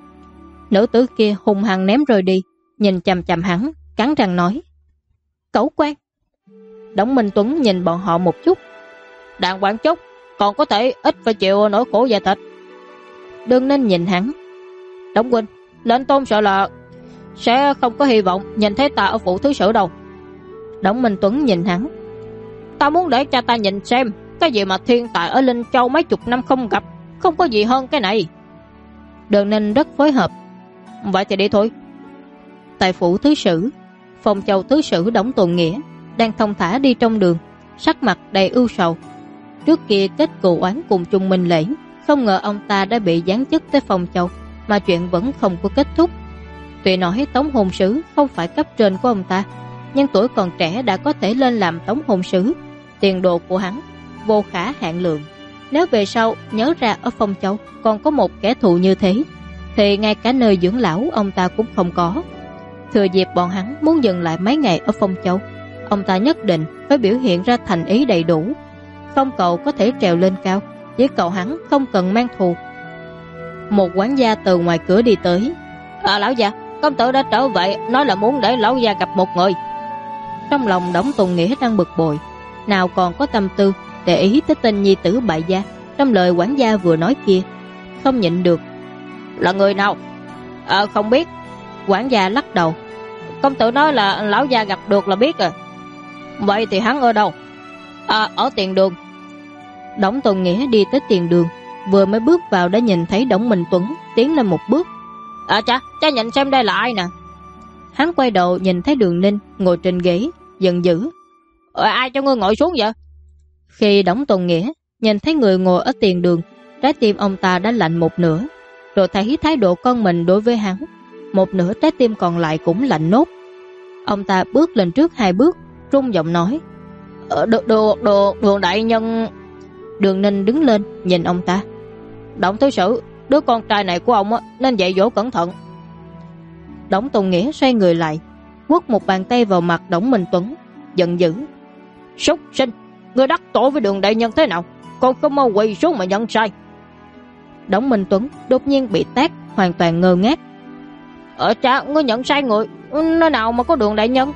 Nữ tử kia hung hăng ném roi đi, nhìn chằm chằm hắn, cắn răng nói. Cẩu quan. Đổng Minh Tuấn nhìn bọn họ một chút. Đàng hoàng chút, còn có thể ít phải chịu nỗi khổ da thịt. Đường Ninh nhìn hắn. Đổng huynh, lệnh tôn sợ là sẽ không có hy vọng nhìn thấy ta ở phủ thứ sử đâu. Đổng Minh Tuấn nhìn hắn. Ta muốn để cha ta nhìn xem, cái gì mà thiên tài ở Linh Châu mấy chục năm không gặp, không có gì hơn cái này. Đường Ninh rất phối hợp. Vậy thì đi thôi. Tại phủ thứ sử, Phong Châu thứ sử Đổng Tồn Nghĩa đang thông thả đi trong đường, sắc mặt đầy ưu sầu. Trước kia kết cừu oán cùng Trung Minh Lễ, không ngờ ông ta đã bị giáng chức tới Phong Châu, mà chuyện vẫn không có kết thúc. Tuy nói tống hôn sứ không phải cấp trên của ông ta, nhưng tuổi còn trẻ đã có thể lên làm tống hôn sứ, tiền đồ của hắn vô khả hạn lượng. Nếu về sau nhớ ra ở Phong Châu còn có một kẻ thù như thế, thì ngay cả nơi dưỡng lão ông ta cũng không có. Thừa dịp bọn hắn muốn dừng lại mấy ngày ở Phong Châu, ông ta nhất định phải biểu hiện ra thành ý đầy đủ, không cầu có thể trèo lên cao, chỉ cầu hắn không cần mang thù. Một quản gia từ ngoài cửa đi tới. Lão gia, công tử đã trở về, nói là muốn để lão gia gặp một người. Trong lòng Đổng Tùng Nghĩa đang bực bội, nào còn có tâm tư để ý tới tên nhi tử bại gia trong lời quản gia vừa nói kia, không nhịn được. Là người nào? Không biết. Quản gia lắc đầu. Công tử nói là lão gia gặp được là biết à. Vậy thì hắn ở đâu? Ở tiền đường. Đổng Tùng Nghĩa đi tới tiền đường, vừa mới bước vào đã nhìn thấy Đổng Minh Tuấn tiến lên một bước. Cha nhìn xem đây là ai nè. Hắn quay đầu nhìn thấy Đường Ninh ngồi trên ghế, giận dữ. Ai cho ngươi ngồi xuống vậy? Khi Đổng Tùng Nghĩa nhìn thấy người ngồi ở tiền đường, trái tim ông ta đã lạnh một nửa, rồi thấy thái độ con mình đối với hắn, một nửa trái tim còn lại cũng lạnh nốt. Ông ta bước lên trước 2 bước, run giọng nói. Đường đại nhân. Đường Ninh đứng lên nhìn ông ta. Đổng thứ sử, đứa con trai này của ông nên dạy dỗ cẩn thận. Đổng Tùng Nghĩa xoay người lại, quất một bàn tay vào mặt Đổng Minh Tuấn, giận dữ. Súc sinh, ngươi đắc tội với Đường đại nhân thế nào, còn không mau quỳ xuống mà nhận sai. Đổng Minh Tuấn đột nhiên bị tát, hoàn toàn ngơ ngác. Cha, ngươi nhận sai người, nơi nào mà có Đường đại nhân?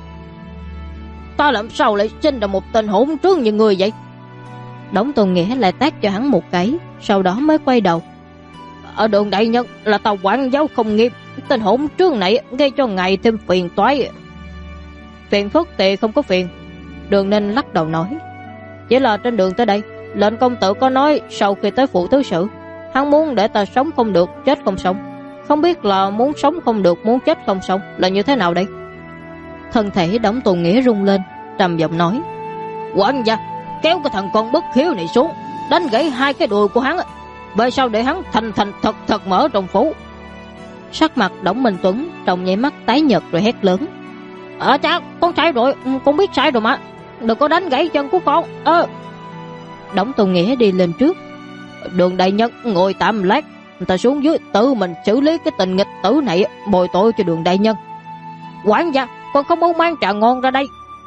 Ta làm sao lại sinh ra một tên hỗn trướng như ngươi vậy? Đổng Tùng Nghĩa lại tát cho hắn một cái, sau đó mới quay đầu. Đường đại nhân là tàu quản giáo không nghiêm, tên hỗn trướng này gây cho ngài thêm phiền toái. Phiền phức thì không có phiền. Đường Ninh lắc đầu nói. Chỉ là trên đường tới đây, lệnh công tử có nói sau khi tới phủ thứ sử, hắn muốn để ta sống không được, chết không sống. Không biết là muốn sống không được, muốn chết không sống là như thế nào đây? Thân thể Đổng Tùng Nghĩa rung lên, trầm giọng nói: Quản gia, kéo cái thằng con bất hiếu này xuống, đánh gãy hai cái đùi của hắn, về sau để hắn thành thật mở trong phủ. Sắc mặt Đổng Minh Tuấn trong nháy mắt tái nhợt rồi hét lớn: Cha, con sai rồi, con biết sai rồi mà, đừng có đánh gãy chân của con. Đổng Tùng Nghĩa đi lên trước: Đường đại nhân ngồi tạm lát, ta xuống dưới tự mình xử lý cái tình nghịch tử này, bồi tội cho Đường đại nhân. Quản gia, con không muốn mang trà ngon ra đây.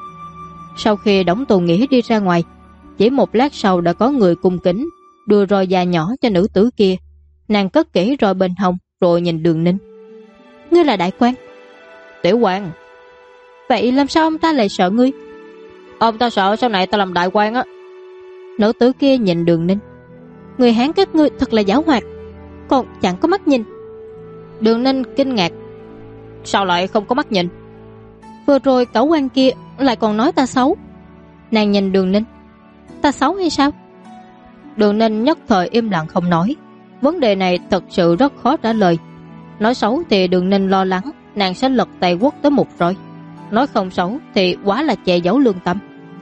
Sau khi Đổng Tùng Nghĩa đi ra ngoài, chỉ một lát sau đã có người cung kính đưa roi da nhỏ cho nữ tử kia. Nàng cất kỹ roi bên hông rồi nhìn Đường Ninh: Ngươi là đại quan? Tiểu quan. Vậy làm sao ông ta lại sợ ngươi? Ông ta sợ sau này ta làm đại quan á. Nữ tử kia nhìn Đường Ninh: Người Hán các ngươi thật là giảo hoạt, còn chẳng có mắt nhìn. Đường Ninh kinh ngạc: Sao lại không có mắt nhìn? Vừa rồi cẩu quan kia lại còn nói ta xấu. Nàng nhìn Đường Ninh: Ta xấu hay sao? Đường Ninh nhất thời im lặng không nói. Vấn đề này thật sự rất khó trả lời. Nói xấu thì Đường Ninh lo lắng nàng sẽ lật tay quất tới một roi, nói không xấu thì quá là che giấu lương tâm.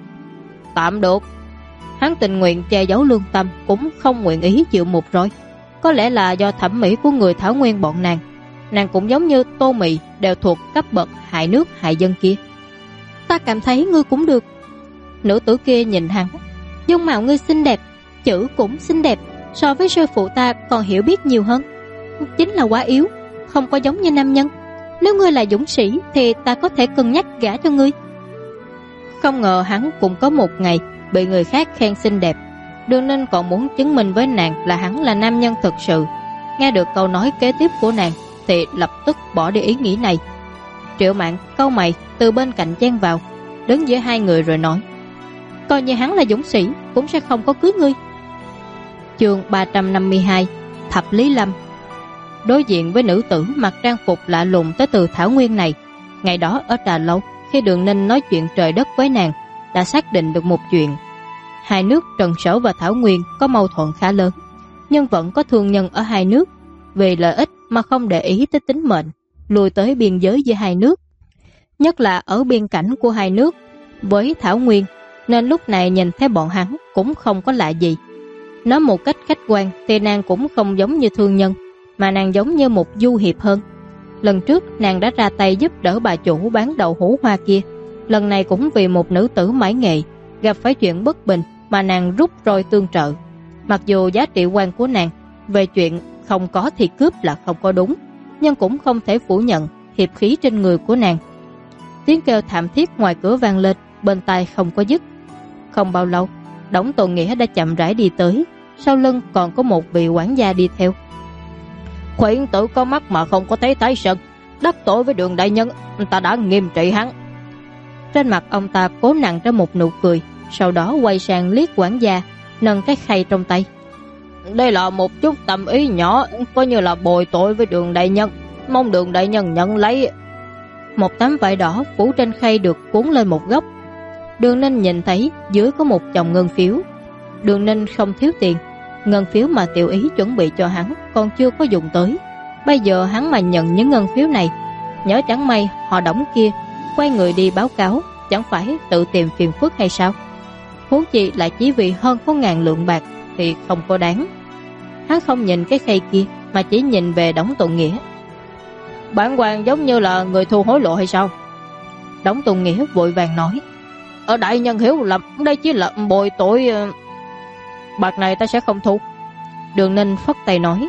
Tạm được. Hắn tình nguyện che giấu lương tâm, cũng không nguyện ý chịu một roi. Có lẽ là do thẩm mỹ của người Thảo Nguyên bọn nàng. Nàng cũng giống như Tô Mị, đều thuộc cấp bậc hại nước hại dân kia. Ta cảm thấy ngươi cũng được. Nữ tử kia nhìn hắn: Dung mạo ngươi xinh đẹp, chữ cũng xinh đẹp, so với sư phụ ta còn hiểu biết nhiều hơn. Chính là quá yếu, không có giống như nam nhân. Nếu ngươi là dũng sĩ thì ta có thể cân nhắc gả cho ngươi. Không ngờ hắn cũng có một ngày bị người khác khen xinh đẹp. Đường Ninh còn muốn chứng minh với nàng là hắn là nam nhân thực sự. Nghe được câu nói kế tiếp của nàng thì lập tức bỏ đi ý nghĩ này. Triệu Mạn cau mày từ bên cạnh chen vào, đứng giữa hai người rồi nói: Coi như hắn là dũng sĩ cũng sẽ không có cưới ngươi. Chương 352: Thập Lý Lâm. Đối diện với nữ tử mặc trang phục lạ lùng tới từ Thảo Nguyên này, ngày đó ở Trà Lâu, khi Đường Ninh nói chuyện trời đất với nàng, đã xác định được một chuyện. Hai nước Trần Sở và Thảo Nguyên có mâu thuẫn khá lớn, nhưng vẫn có thương nhân ở hai nước vì lợi ích mà không để ý tới tính mệnh, lùi tới biên giới giữa hai nước, nhất là ở biên cảnh của hai nước với Thảo Nguyên, nên lúc này nhìn thấy bọn hắn cũng không có lạ gì. Nói một cách khách quan thì nàng cũng không giống như thương nhân, mà nàng giống như một du hiệp hơn. Lần trước nàng đã ra tay giúp đỡ bà chủ bán đậu hũ hoa kia, lần này cũng vì một nữ tử mãi nghệ gặp phải chuyện bất bình mà nàng rút roi tương trợ. Mặc dù giá trị quan của nàng về chuyện không có thì cướp là không có đúng, nhưng cũng không thể phủ nhận hiệp khí trên người của nàng. Tiếng kêu thảm thiết ngoài cửa vang lên, bên tai không có dứt. Không bao lâu, Đổng Tồn Nghĩa đã chậm rãi đi tới, sau lưng còn có một vị quản gia đi theo. Khuyển tử có mắt mà không có thấy Thái Sơn, đắc tội với Đường đại nhân, ta đã nghiêm trị hắn. Trên mặt ông ta cố nặng ra một nụ cười, sau đó quay sang liếc quản gia, nâng cái khay trong tay. Đây là một chút tâm ý nhỏ, coi như là bồi tội với Đường đại nhân, mong Đường đại nhân nhận lấy. Một tấm vải đỏ phủ trên khay được cuốn lên một góc. Đường Ninh nhìn thấy dưới có một chồng ngân phiếu. Đường Ninh không thiếu tiền, ngân phiếu mà Tiểu Ý chuẩn bị cho hắn còn chưa có dùng tới. Bây giờ hắn mà nhận những ngân phiếu này, nhớ chẳng may họ Đổng kia quay người đi báo cáo, chẳng phải tự tìm phiền phức hay sao? Huống chi lại chỉ vì hơn có 1000 lượng bạc thì không có đáng. Hắn không nhìn cái khay kia mà chỉ nhìn về Đổng Tùng Nghĩa. Bản quan giống như là người thu hối lộ hay sao? Đổng Tùng Nghĩa vội vàng nói: Ở đại nhân hiểu lầm, đây chỉ là bồi tội, bạc này ta sẽ không thu. Đường Ninh phất tay nói: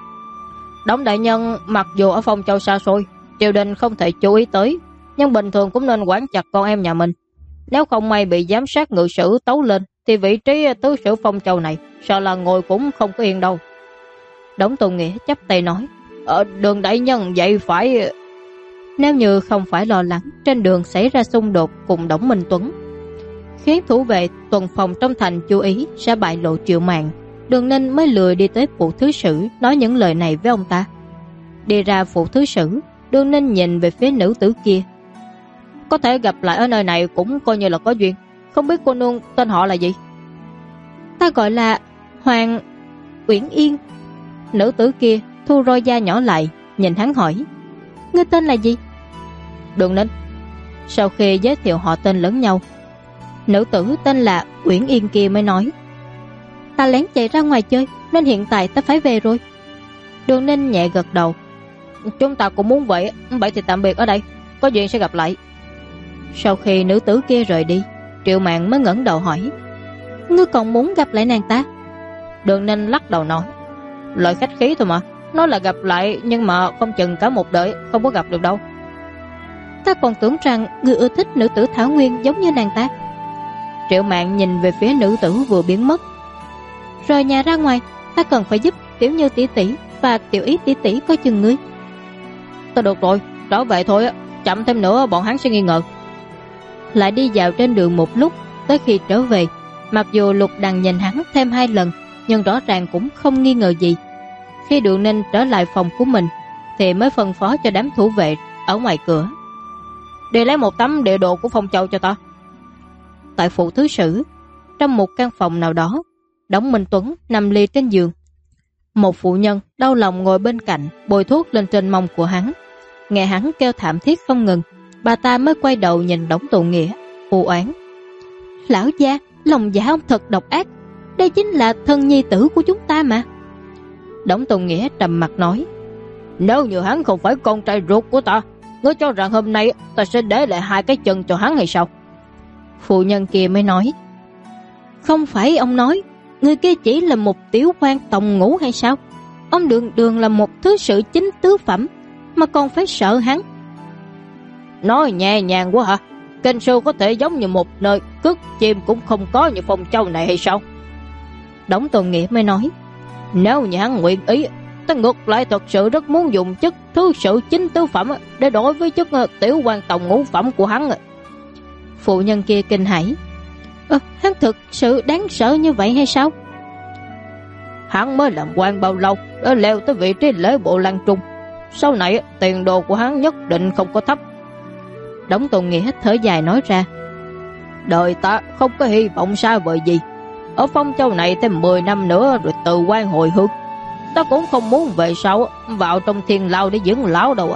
Đổng đại nhân mặc dù ở Phong Châu xa xôi, triều đình không thể chú ý tới, nhưng bình thường cũng nên quản chặt con em nhà mình. Nếu không may bị giám sát ngự sử tấu lên thì vị trí tứ sử Phong Châu này sợ là ngồi cũng không có yên đâu. Đổng Tùng Nghĩa chắp tay nói: Đường đại nhân vậy phải. Nếu như không phải lo lắng trên đường xảy ra xung đột cùng Đổng Minh Tuấn, khiến thủ vệ tuần phòng trong thành chú ý sẽ bại lộ Triệu Mạn, Đường Ninh mới lười đi tới phủ thứ sử nói những lời này với ông ta. Đi ra phủ thứ sử, Đường Ninh nhìn về phía nữ tử kia. Có thể gặp lại ở nơi này cũng coi như là có duyên. Không biết cô nương tên họ là gì? Ta gọi là Hoàng Uyển Yên. Nữ tử kia thu roi da nhỏ lại, nhìn hắn hỏi: Ngươi tên là gì? Đường Ninh. Sau khi giới thiệu họ tên lẫn nhau, nữ tử tên là Uyển Yên kia mới nói: Ta lén chạy ra ngoài chơi, nên hiện tại ta phải về rồi. Đường Ninh nhẹ gật đầu: Chúng ta cũng muốn vậy, vậy thì tạm biệt ở đây, có duyên sẽ gặp lại. Sau khi nữ tử kia rời đi, Triệu Mạn mới ngẩng đầu hỏi: Ngươi còn muốn gặp lại nàng ta? Đường Ninh lắc đầu nói: Lời khách khí thôi mà, nói là gặp lại, nhưng mà không chừng cả một đời không có gặp được đâu. Ta còn tưởng rằng ngươi ưa thích nữ tử Thảo Nguyên giống như nàng ta. Triệu Mạn nhìn về phía nữ tử vừa biến mất. Rồi nhà ra ngoài, ta cần phải giúp Tiểu Như tỷ tỷ và Tiểu Ý tỷ tỷ coi chừng ngươi. Ta được rồi, trở về thôi, chậm thêm nữa bọn hắn sẽ nghi ngờ. Lại đi dạo trên đường một lúc, tới khi trở về, mặc dù Lục Đằng nhìn hắn thêm 2 lần, nhưng rõ ràng cũng không nghi ngờ gì. Khi Đường Ninh trở lại phòng của mình, thì mới phân phó cho đám thủ vệ ở ngoài cửa: Đi lấy một tấm địa đồ của Phong Châu cho ta. Tại phủ thứ sử, trong một căn phòng nào đó, Đổng Minh Tuấn nằm lì trên giường. Một phụ nhân đau lòng ngồi bên cạnh, bôi thuốc lên trên mông của hắn. Nghe hắn kêu thảm thiết không ngừng, bà ta mới quay đầu nhìn Đổng Tụ Nghĩa, u oán: Lão gia, lòng dạ ông thật độc ác, đây chính là thân nhi tử của chúng ta mà. Đổng Tụ Nghĩa trầm mặt nói: Nếu như hắn không phải con trai ruột của ta, ngươi cho rằng hôm nay ta sẽ để lại 2 cái chân cho hắn hay sao? Phụ nhân kia mới nói: Không phải ông nói người kia chỉ là một tiểu quan tòng ngũ hay sao? Ông Đường Đường là một thứ sự chính tứ phẩm, mà còn phải sợ hắn. Nói nhẹ nhàng quá hả? Kinh Sư có thể giống như một nơi cất chim cũng không có như Phong Châu này hay sao? Đổng Tồn Nghĩa mới nói: Nếu như hắn nguyện ý, ta ngược lại thật sự rất muốn dùng chức thứ sự chính tứ phẩm để đổi với chức tiểu quan tòng ngũ phẩm của hắn. Phụ nhân kia kinh hãi: Hắn thực sự đáng sợ như vậy hay sao? Hắn mới làm quan bao lâu đã leo tới vị trí lễ bộ Lan Trung, sau này tiền đồ của hắn nhất định không có thấp. Đổng Tồn Nghĩa thở dài nói ra: Đời ta không có hy vọng xa vời gì, ở Phong Châu này thêm 10 năm nữa rồi từ quan hồi hương. Ta cũng không muốn về sau vào trong thiên lao để dưỡng lão đâu.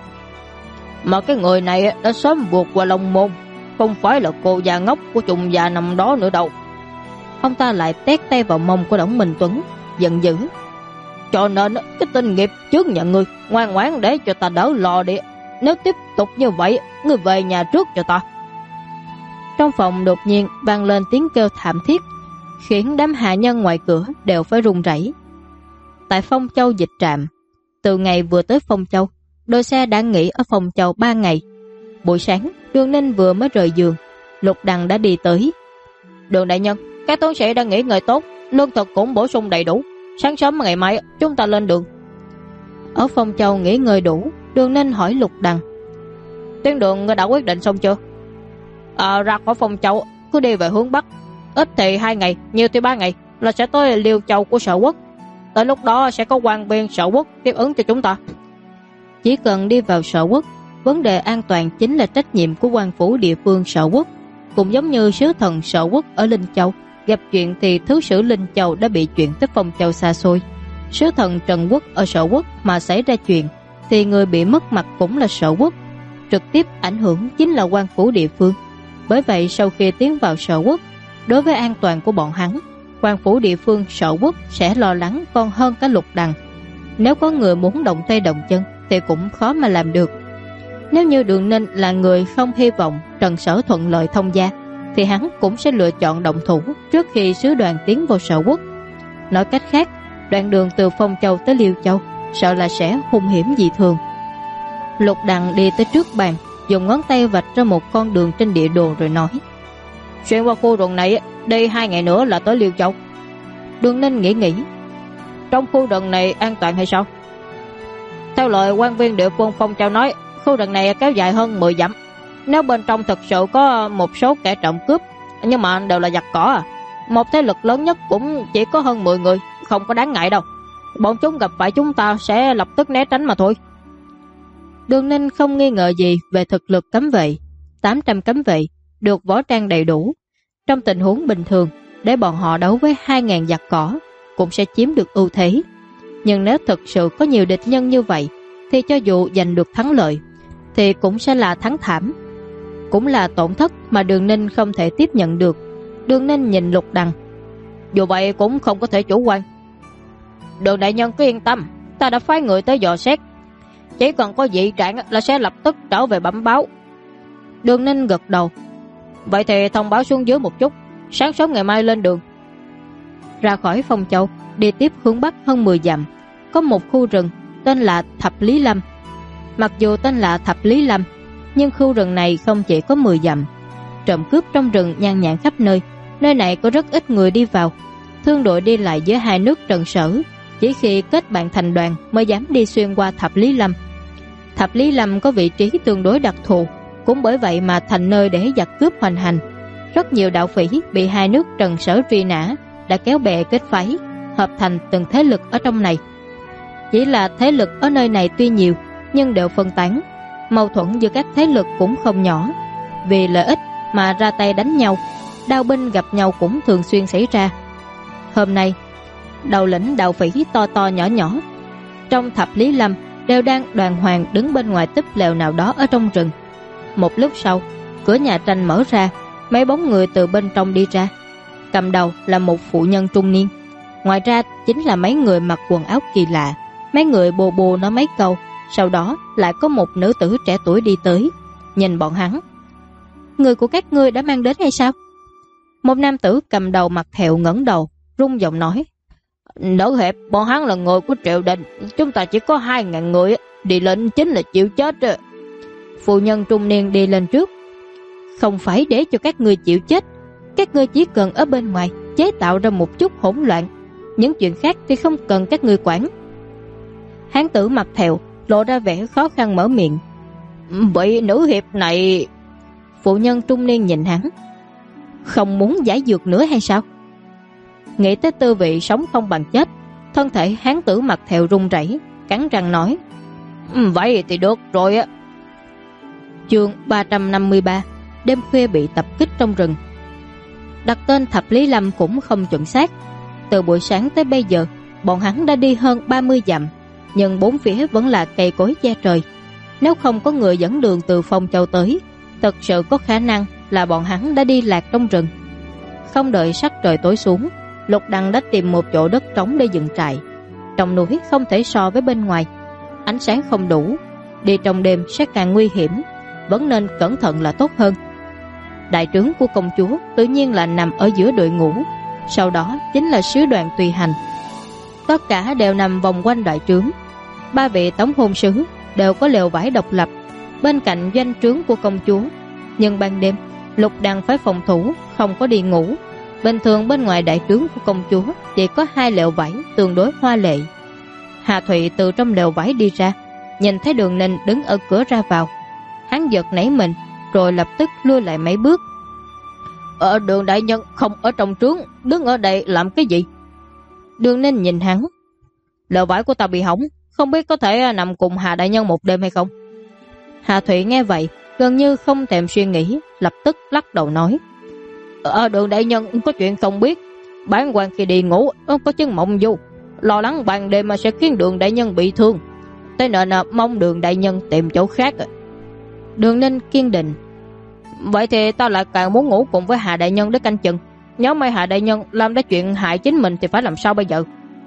Mà cái người này đã sớm vượt qua Long Môn, không phải là cô già ngốc của trùng già nằm đó nữa đâu. Ông ta lại tét tay vào mông của Đổng Minh Tuấn, giận dữ: Cho nên cái tên nghiệp trước nhận ngươi, ngoan ngoãn để cho ta đỡ lo đi. Nếu tiếp tục như vậy, ngươi về nhà trước cho ta. Trong phòng đột nhiên vang lên tiếng kêu thảm thiết, khiến đám hạ nhân ngoài cửa đều phải run rẩy. Tại Phong Châu dịch trạm, từ ngày vừa tới Phong Châu, đội xe đã nghỉ ở Phong Châu 3 ngày. Buổi sáng, Đường Ninh vừa mới rời giường, Lục Đằng đã đi tới. Đường đại nhân, các tướng sĩ đã nghỉ ngơi tốt, lương thực cũng bổ sung đầy đủ. Sáng sớm ngày mai chúng ta lên đường. Ở Phong Châu nghỉ ngơi đủ, Đường Ninh hỏi Lục Đằng: Tuyến đường đã quyết định xong chưa? Ra khỏi Phong Châu cứ đi về hướng Bắc, ít thì 2 ngày, nhiều thì 3 ngày là sẽ tới Liêu Châu của Sở Quốc. Tới lúc đó sẽ có quan viên Sở Quốc tiếp ứng cho chúng ta. Chỉ cần đi vào Sở Quốc, vấn đề an toàn chính là trách nhiệm của quan phủ địa phương Sở Quốc. Cũng giống như sứ thần Sở Quốc ở Linh Châu, gặp chuyện thì thứ sử Linh Châu đã bị chuyển tới Phong Châu xa xôi. Sứ thần Trần Quốc ở Sở Quốc mà xảy ra chuyện, thì người bị mất mặt cũng là Sở Quốc. Trực tiếp ảnh hưởng chính là quan phủ địa phương. Bởi vậy sau khi tiến vào Sở Quốc, đối với an toàn của bọn hắn, quan phủ địa phương Sở Quốc sẽ lo lắng còn hơn cả Lục Đằng. Nếu có người muốn động tay động chân thì cũng khó mà làm được. Nếu như Đường Ninh là người không hy vọng Trần Sở thuận lợi thông gia, thì hắn cũng sẽ lựa chọn động thủ trước khi sứ đoàn tiến vào Sở Quốc. Nói cách khác, đoạn đường từ Phong Châu tới Liêu Châu sợ là sẽ hung hiểm dị thường. Lục Đằng đi tới trước bàn, dùng ngón tay vạch ra một con đường trên địa đồ rồi nói: Xuyên qua khu rừng này đi 2 ngày nữa là tới Liêu Châu. Đường Ninh nghĩ: Trong khu rừng này an toàn hay sao? Theo lời quan viên địa phương Phong Châu nói, khu rừng này kéo dài hơn 10 dặm. Nếu bên trong thực sự có một số kẻ trộm cướp, nhưng mà đều là giặc cỏ một thế lực lớn nhất cũng chỉ có hơn 10 người, không có đáng ngại đâu. Bọn chúng gặp phải chúng ta sẽ lập tức né tránh mà thôi. Đường Ninh không nghi ngờ gì về thực lực cấm vệ. 800 cấm vệ được võ trang đầy đủ. Trong tình huống bình thường, để bọn họ đấu với 2.000 giặc cỏ cũng sẽ chiếm được ưu thế. Nhưng nếu thực sự có nhiều địch nhân như vậy thì cho dù giành được thắng lợi thì cũng sẽ là thắng thảm, cũng là tổn thất mà Đường Ninh không thể tiếp nhận được. Đường Ninh nhìn Lục Đằng. Dù vậy cũng không có thể chủ quan. Đường đại nhân cứ yên tâm, ta đã phái người tới dò xét, chỉ cần có dị trạng là sẽ lập tức trở về bẩm báo. Đường Ninh gật đầu. Vậy thì thông báo xuống dưới một chút, sáng sớm ngày mai lên đường. Ra khỏi Phong Châu, đi tiếp hướng bắc hơn 10 dặm, có một khu rừng tên là Thập Lý Lâm. Mặc dù tên là Thập Lý Lâm, nhưng khu rừng này không chỉ có 10 dặm. Trộm cướp trong rừng nhan nhản khắp nơi, nơi này có rất ít người đi vào. Thương đội đi lại giữa hai nước Trần Sở, chỉ khi kết bạn thành đoàn mới dám đi xuyên qua Thập Lý Lâm. Thập Lý Lâm có vị trí tương đối đặc thù, cũng bởi vậy mà thành nơi để giặc cướp hoành hành. Rất nhiều đạo phỉ bị hai nước Trần Sở truy nã đã kéo bè kết phái, hợp thành từng thế lực ở trong này. Chỉ là thế lực ở nơi này tuy nhiều nhưng đều phân tán, mâu thuẫn giữa các thế lực cũng không nhỏ. Vì lợi ích mà ra tay đánh nhau, đao binh gặp nhau cũng thường xuyên xảy ra. Hôm nay, đầu lĩnh đạo phỉ to to nhỏ nhỏ trong Thập Lý Lâm đều đang đoàn hoàng đứng bên ngoài túp lều nào đó ở trong rừng. Một lúc sau, cửa nhà tranh mở ra, mấy bóng người từ bên trong đi ra. Cầm đầu là một phụ nhân trung niên, ngoài ra chính là mấy người mặc quần áo kỳ lạ. Mấy người bồ bồ nói mấy câu, sau đó lại có một nữ tử trẻ tuổi đi tới, nhìn bọn hắn. Người của các ngươi đã mang đến hay sao? Một nam tử cầm đầu mặt thẹo ngẩng đầu, rung giọng nói. Nữ hiệp, bọn hắn là người của triều đình, chúng ta chỉ có 2.000 người, đi lên chính là chịu chết. Phụ nhân trung niên đi lên trước. Không phải để cho các ngươi chịu chết, các ngươi chỉ cần ở bên ngoài chế tạo ra một chút hỗn loạn, những chuyện khác thì không cần các ngươi quản. Hán tử mặt thẹo lộ ra vẻ khó khăn mở miệng. Vậy nữ hiệp này... Phụ nhân trung niên nhìn hắn. Không muốn giải dược nữa hay sao? Nghĩ tới tư vị sống không bằng chết, thân thể hán tử mặt thẹo run rẩy, cắn răng nói. Vậy thì được rồi á. Chương 353. Đêm khuya bị tập kích trong rừng. Đặt tên Thập Lý Lâm cũng không chuẩn xác. Từ buổi sáng tới bây giờ, bọn hắn đã đi hơn 30 dặm, nhưng bốn phía vẫn là cây cối che trời. Nếu không có người dẫn đường từ Phong Châu tới, thật sự có khả năng là bọn hắn đã đi lạc trong rừng. Không đợi sắc trời tối xuống, Lục Đằng đã tìm một chỗ đất trống để dựng trại. Trong núi không thể so với bên ngoài, ánh sáng không đủ, đi trong đêm sẽ càng nguy hiểm, vẫn nên cẩn thận là tốt hơn. Đại trướng của công chúa tự nhiên là nằm ở giữa đội ngũ, sau đó chính là sứ đoàn tùy hành. Tất cả đều nằm vòng quanh đại trướng. 3 vị tống hôn sứ đều có lều vải độc lập bên cạnh doanh trướng của công chúa. Nhưng ban đêm, Lục Đằng phải phòng thủ, không có đi ngủ. Bình thường bên ngoài đại trướng của công chúa chỉ có 2 lều vải tương đối hoa lệ. Hà Thụy từ trong lều vải đi ra, nhìn thấy Đường Ninh đứng ở cửa ra vào. Hắn giật nảy mình, rồi lập tức lui lại mấy bước. Đường đại nhân không ở trong trướng, đứng ở đây làm cái gì? Đường Ninh nhìn hắn. Lều vải của ta bị hỏng, không biết có thể nằm cùng Hà đại nhân một đêm hay không? Hà Thụy nghe vậy, gần như không thèm suy nghĩ, lập tức lắc đầu nói. Đường đại nhân có chuyện không biết. Bản quan khi đi ngủ có chứng mộng du, lo lắng ban đêm mà sẽ khiến Đường đại nhân bị thương, thế nên mong Đường đại nhân tìm chỗ khác. Đường Ninh kiên định. Vậy thì ta lại càng muốn ngủ cùng với Hà đại nhân để canh chừng. Nhớ may Hà đại nhân làm ra chuyện hại chính mình thì phải làm sao bây giờ?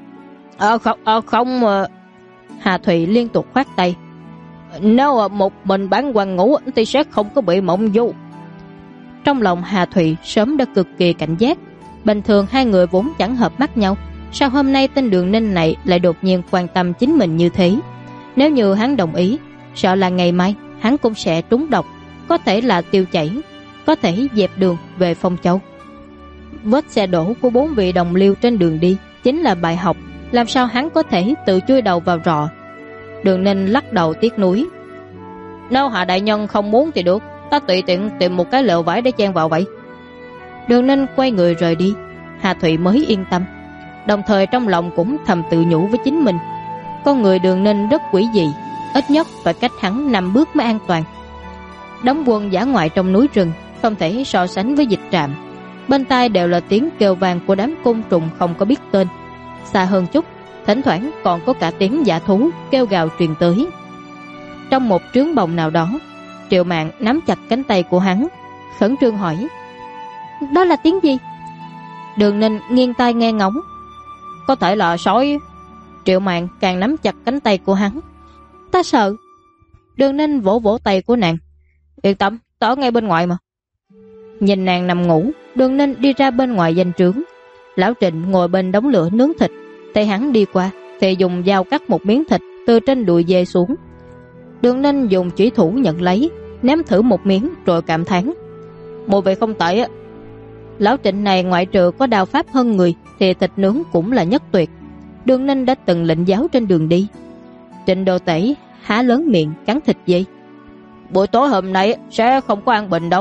Không. Hà Thụy liên tục khoát tay. Nếu một mình bản quan ngủ thì sẽ không có bị mộng du. Trong lòng Hà Thụy sớm đã cực kỳ cảnh giác. Bình thường hai người vốn chẳng hợp mắt nhau, sao hôm nay tên Đường Ninh này lại đột nhiên quan tâm chính mình như thế? Nếu như hắn đồng ý, sợ là ngày mai hắn cũng sẽ trúng độc, có thể là tiêu chảy, có thể dẹp đường về Phong Châu. Vết xe đổ của 4 vị đồng liêu trên đường đi chính là bài học, làm sao hắn có thể tự chui đầu vào rọ. Đường Ninh lắc đầu tiếc nuối. Nếu Hạ đại nhân không muốn thì được, ta tùy tiện tìm một cái lều vải để chen vào vậy. Đường Ninh quay người rời đi. Hà Thụy mới yên tâm, đồng thời trong lòng cũng thầm tự nhủ với chính mình. Con người Đường Ninh rất quỷ dị, ít nhất phải cách hắn 5 bước mới an toàn. Đóng quân dã ngoại trong núi rừng không thể so sánh với dịch trạm. Bên tai đều là tiếng kêu vang của đám côn trùng không có biết tên. Xa hơn chút, thỉnh thoảng còn có cả tiếng dã thú kêu gào truyền tới. Trong một trướng bồng nào đó, Triệu Mạn nắm chặt cánh tay của hắn, khẩn trương hỏi: "Đó là tiếng gì?" Đường Ninh nghiêng tai nghe ngóng: "Có thể là sói." Triệu Mạn càng nắm chặt cánh tay của hắn: "Ta sợ." Đường Ninh vỗ vỗ tay của nàng: "Yên tâm, ta ở ngay bên ngoài mà." Nhìn nàng nằm ngủ, Đường Ninh đi ra bên ngoài doanh trướng. Lão Trịnh ngồi bên đống lửa nướng thịt, thấy hắn đi qua thì dùng dao cắt một miếng thịt từ trên đùi dê xuống. Đường Ninh dùng chủy thủ nhận lấy, ném thử một miếng rồi cảm thán: "Mùi vị không tệ á." Lão Trịnh này ngoại trừ có đao pháp hơn người thì thịt nướng cũng là nhất tuyệt. Đường Ninh đã từng lĩnh giáo trên đường đi. Trịnh Đồ Tể há lớn miệng cắn thịt dê: "Buổi tối hôm nay sẽ không có ăn bình đâu."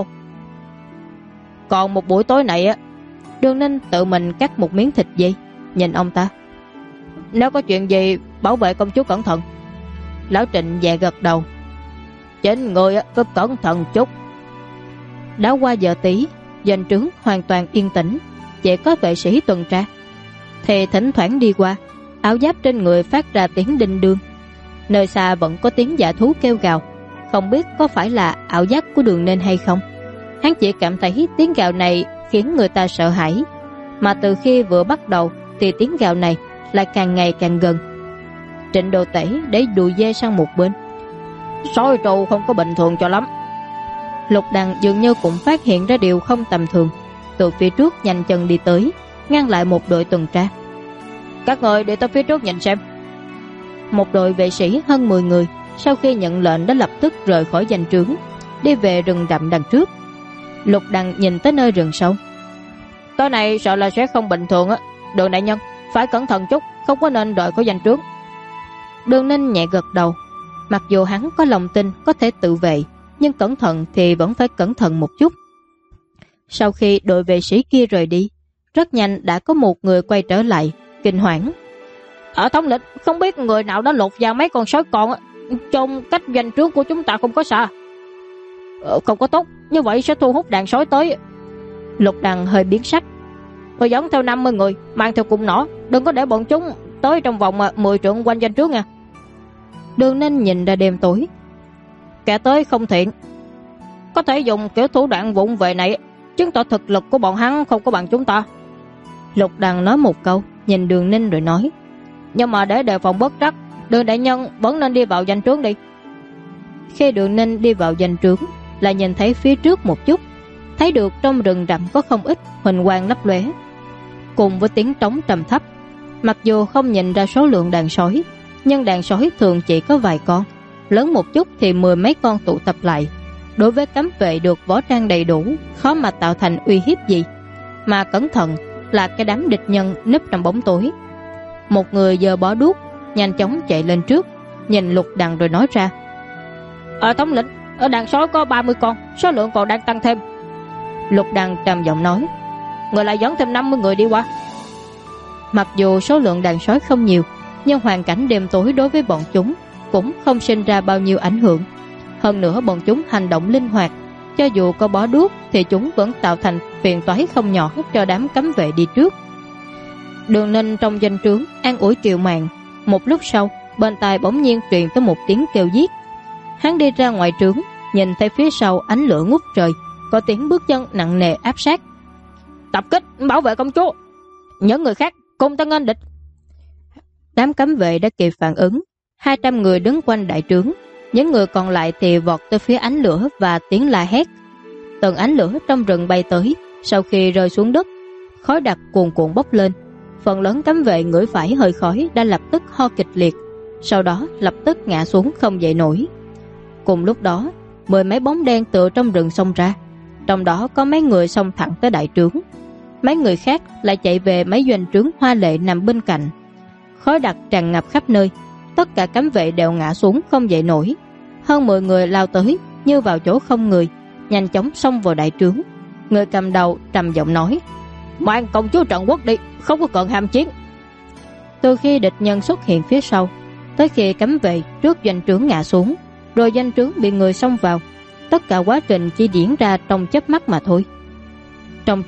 Còn một buổi tối này á, Đường Ninh tự mình cắt một miếng thịt dê, nhìn ông ta: "Nếu có chuyện gì bảo vệ công chúa cẩn thận." Lão Trịnh dạ gật đầu: "Chính người cứ cẩn thận chút." Đã qua giờ tí, doanh trướng hoàn toàn yên tĩnh, chỉ có vệ sĩ tuần tra. Thì thỉnh thoảng đi qua, áo giáp trên người phát ra tiếng đinh đương. Nơi xa vẫn có tiếng dã thú kêu gào, không biết có phải là ảo giác của Đường Ninh hay không. Hắn chỉ cảm thấy tiếng gào này khiến người ta sợ hãi, mà từ khi vừa bắt đầu thì tiếng gào này lại càng ngày càng gần. Trịnh Đồ Tể để đùi dê sang một bên: "Sói trâu không có bình thường cho lắm." Lục Đằng dường như cũng phát hiện ra điều không tầm thường, từ phía trước nhanh chân đi tới, ngăn lại một đội tuần tra: "Các người đi tới phía trước nhìn xem." Một đội vệ sĩ hơn 10 người sau khi nhận lệnh đã lập tức rời khỏi doanh trướng, đi về rừng rậm đằng trước. Lục Đằng nhìn tới nơi rừng sâu: "Tối này sợ là sẽ không bình thường á, Đường đại nhân phải cẩn thận chút, không có nên rời khỏi doanh trướng." Đường Ninh nhẹ gật đầu. Mặc dù hắn có lòng tin có thể tự vệ, nhưng cẩn thận thì vẫn phải cẩn thận một chút. Sau khi đội vệ sĩ kia rời đi, rất nhanh đã có một người quay trở lại, kinh hoảng: "Ở thống lĩnh, không biết người nào đã lột vào mấy con sói con, trông cách doanh trướng của chúng ta không có xa." Không có tốt, như vậy sẽ thu hút đàn sói tới." Lục Đằng hơi biến sắc: "Tôi dẫn theo 50 người, mang theo cung nỏ, đừng có để bọn chúng tới trong vòng 10 trượng quanh doanh trướng nha." Đường Ninh nhìn ra đêm tối: "Kẻ tới không thiện, có thể dùng kiểu thủ đoạn vụng về này, chứng tỏ thực lực của bọn hắn không có bằng chúng ta." Lục Đằng nói một câu, nhìn Đường Ninh rồi nói: "Nhưng mà để đề phòng bất trắc, Đường đại nhân vẫn nên đi vào doanh trướng đi." Khi Đường Ninh đi vào doanh trướng, lại nhìn thấy phía trước một chút, thấy được trong rừng rậm có không ít huỳnh quang lấp lóe, cùng với tiếng trống trầm thấp. Mặc dù không nhìn ra số lượng đàn sói, nhưng đàn sói thường chỉ có vài con, lớn một chút thì 10 mấy con tụ tập lại. Đối với cấm vệ được võ trang đầy đủ, khó mà tạo thành uy hiếp gì. Mà cẩn thận là cái đám địch nhân núp trong bóng tối. Một người giơ bó đuốc, nhanh chóng chạy lên trước, nhìn Lục Đằng rồi nói ra: "Ở thống lĩnh, ở đàn sói có 30 con, số lượng còn đang tăng thêm." Lục Đằng trầm giọng nói: "Người lại dẫn thêm 50 người đi qua." Mặc dù số lượng đàn sói không nhiều, nhưng hoàn cảnh đêm tối đối với bọn chúng cũng không sinh ra bao nhiêu ảnh hưởng. Hơn nữa bọn chúng hành động linh hoạt, cho dù có bó đuốc thì chúng vẫn tạo thành phiền toái không nhỏ cho đám cấm vệ đi trước. Đường Ninh trong doanh trướng an ủi Triệu Mạn. Một lúc sau, bên tai bỗng nhiên truyền tới một tiếng kêu giết. Hắn đi ra ngoài trướng, nhìn thấy phía sau ánh lửa ngút trời, có tiếng bước chân nặng nề áp sát: "Tập kích, bảo vệ công chúa! Những người khác cùng ta nghênh địch!" Đám cấm vệ đã kịp phản ứng, 200 người đứng quanh đại trướng, những người còn lại thì vọt tới phía ánh lửa và tiếng la hét. Từng ánh lửa trong rừng bay tới, sau khi rơi xuống đất, khói đặc cuồn cuộn bốc lên. Phần lớn cấm vệ ngửi phải hơi khói đã lập tức ho kịch liệt, sau đó lập tức ngã xuống không dậy nổi. Cùng lúc đó, 10 mấy bóng đen từ trong rừng xông ra, trong đó có mấy người xông thẳng tới đại trướng, mấy người khác lại chạy về mấy doanh trướng hoa lệ nằm bên cạnh. Khói đặc tràn ngập khắp nơi, tất cả cấm vệ đều ngã xuống không dậy nổi. Hơn 10 người lao tới như vào chỗ không người, nhanh chóng xông vào đại trướng. Người cầm đầu trầm giọng nói: "Mang công chúa Trần Quốc đi, không có cần ham chiến." Từ khi địch nhân xuất hiện phía sau, tới khi cấm vệ trước doanh trướng ngã xuống, rồi doanh trướng bị người xông vào, tất cả quá trình chỉ diễn ra trong chớp mắt mà thôi. Trong trướng,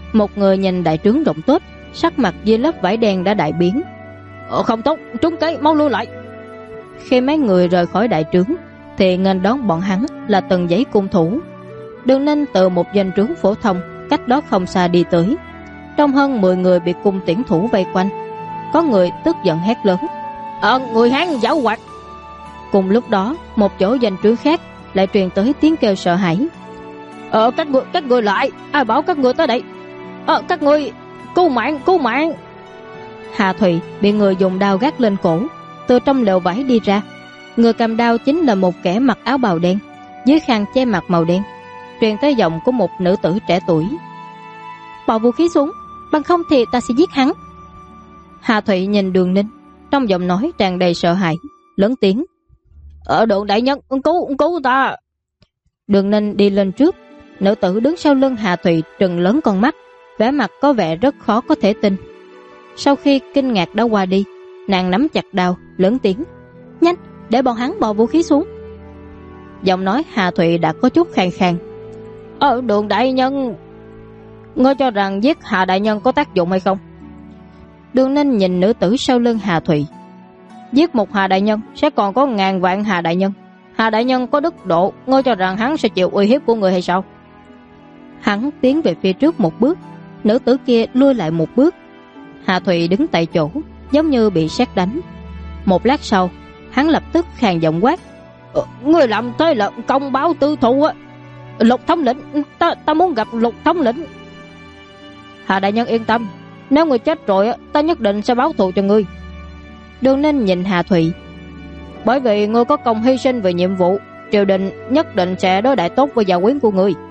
Một người nhìn đại trướng rộng tốt, sắc mặt dưới lớp vải đen đã đại biến. Không tốt, trúng kế, mau lui lại. Khi mấy người rời khỏi đại trướng thì nghênh đón bọn hắn là từng giấy cung thủ. Đường Ninh từ một doanh trướng phổ thông cách đó không xa đi tới. Trong hơn 10 người bị cung tiễn thủ vây quanh, có người tức giận hét lớn: người Hán giảo hoạt! Cùng lúc đó, một chỗ doanh trướng khác lại truyền tới tiếng kêu sợ hãi: các người lại, ai bảo các người tới đây? Các người cứu mạng, cứu mạng! Hà Thụy bị người dùng đao gác lên cổ, từ trong lều vải đi ra. Người cầm đao chính là một kẻ mặc áo bào đen, dưới khăn che mặt màu đen, truyền tới giọng của một nữ tử trẻ tuổi: Bỏ vũ khí xuống, bằng không thì ta sẽ giết hắn. Hà Thụy nhìn Đường Ninh, trong giọng nói tràn đầy sợ hãi, lớn tiếng: Đường đại nhân, cứu ta! Đường Ninh đi lên trước, nữ tử đứng sau lưng Hà Thụy trừng lớn con mắt, vẻ mặt có vẻ rất khó có thể tin. Sau khi kinh ngạc đã qua đi, nàng nắm chặt đao, lớn tiếng: Nhanh, để bọn hắn bỏ vũ khí xuống. Giọng nói Hà Thụy đã có chút khàn khàn: Đường đại nhân, ngươi cho rằng giết Hà đại nhân có tác dụng hay không? Đường Ninh nhìn nữ tử sau lưng Hà Thụy: Giết một Hà đại nhân sẽ còn có ngàn vạn Hà đại nhân. Hà đại nhân có đức độ, ngươi cho rằng hắn sẽ chịu uy hiếp của người hay sao? Hắn tiến về phía trước một bước, nữ tử kia lui lại một bước. Hà Thụy đứng tại chỗ, giống như bị sét đánh. Một lát sau, hắn lập tức khàn giọng quát: Ngươi làm thế là công báo tư thù á! Lục thống lĩnh, ta muốn gặp Lục thống lĩnh. Hà đại nhân yên tâm, nếu ngươi chết rồi ta nhất định sẽ báo thù cho ngươi. Đường Ninh nhìn Hà Thụy: Bởi vì ngươi có công hy sinh về nhiệm vụ, triều đình nhất định sẽ đối đãi tốt với gia quyến của ngươi.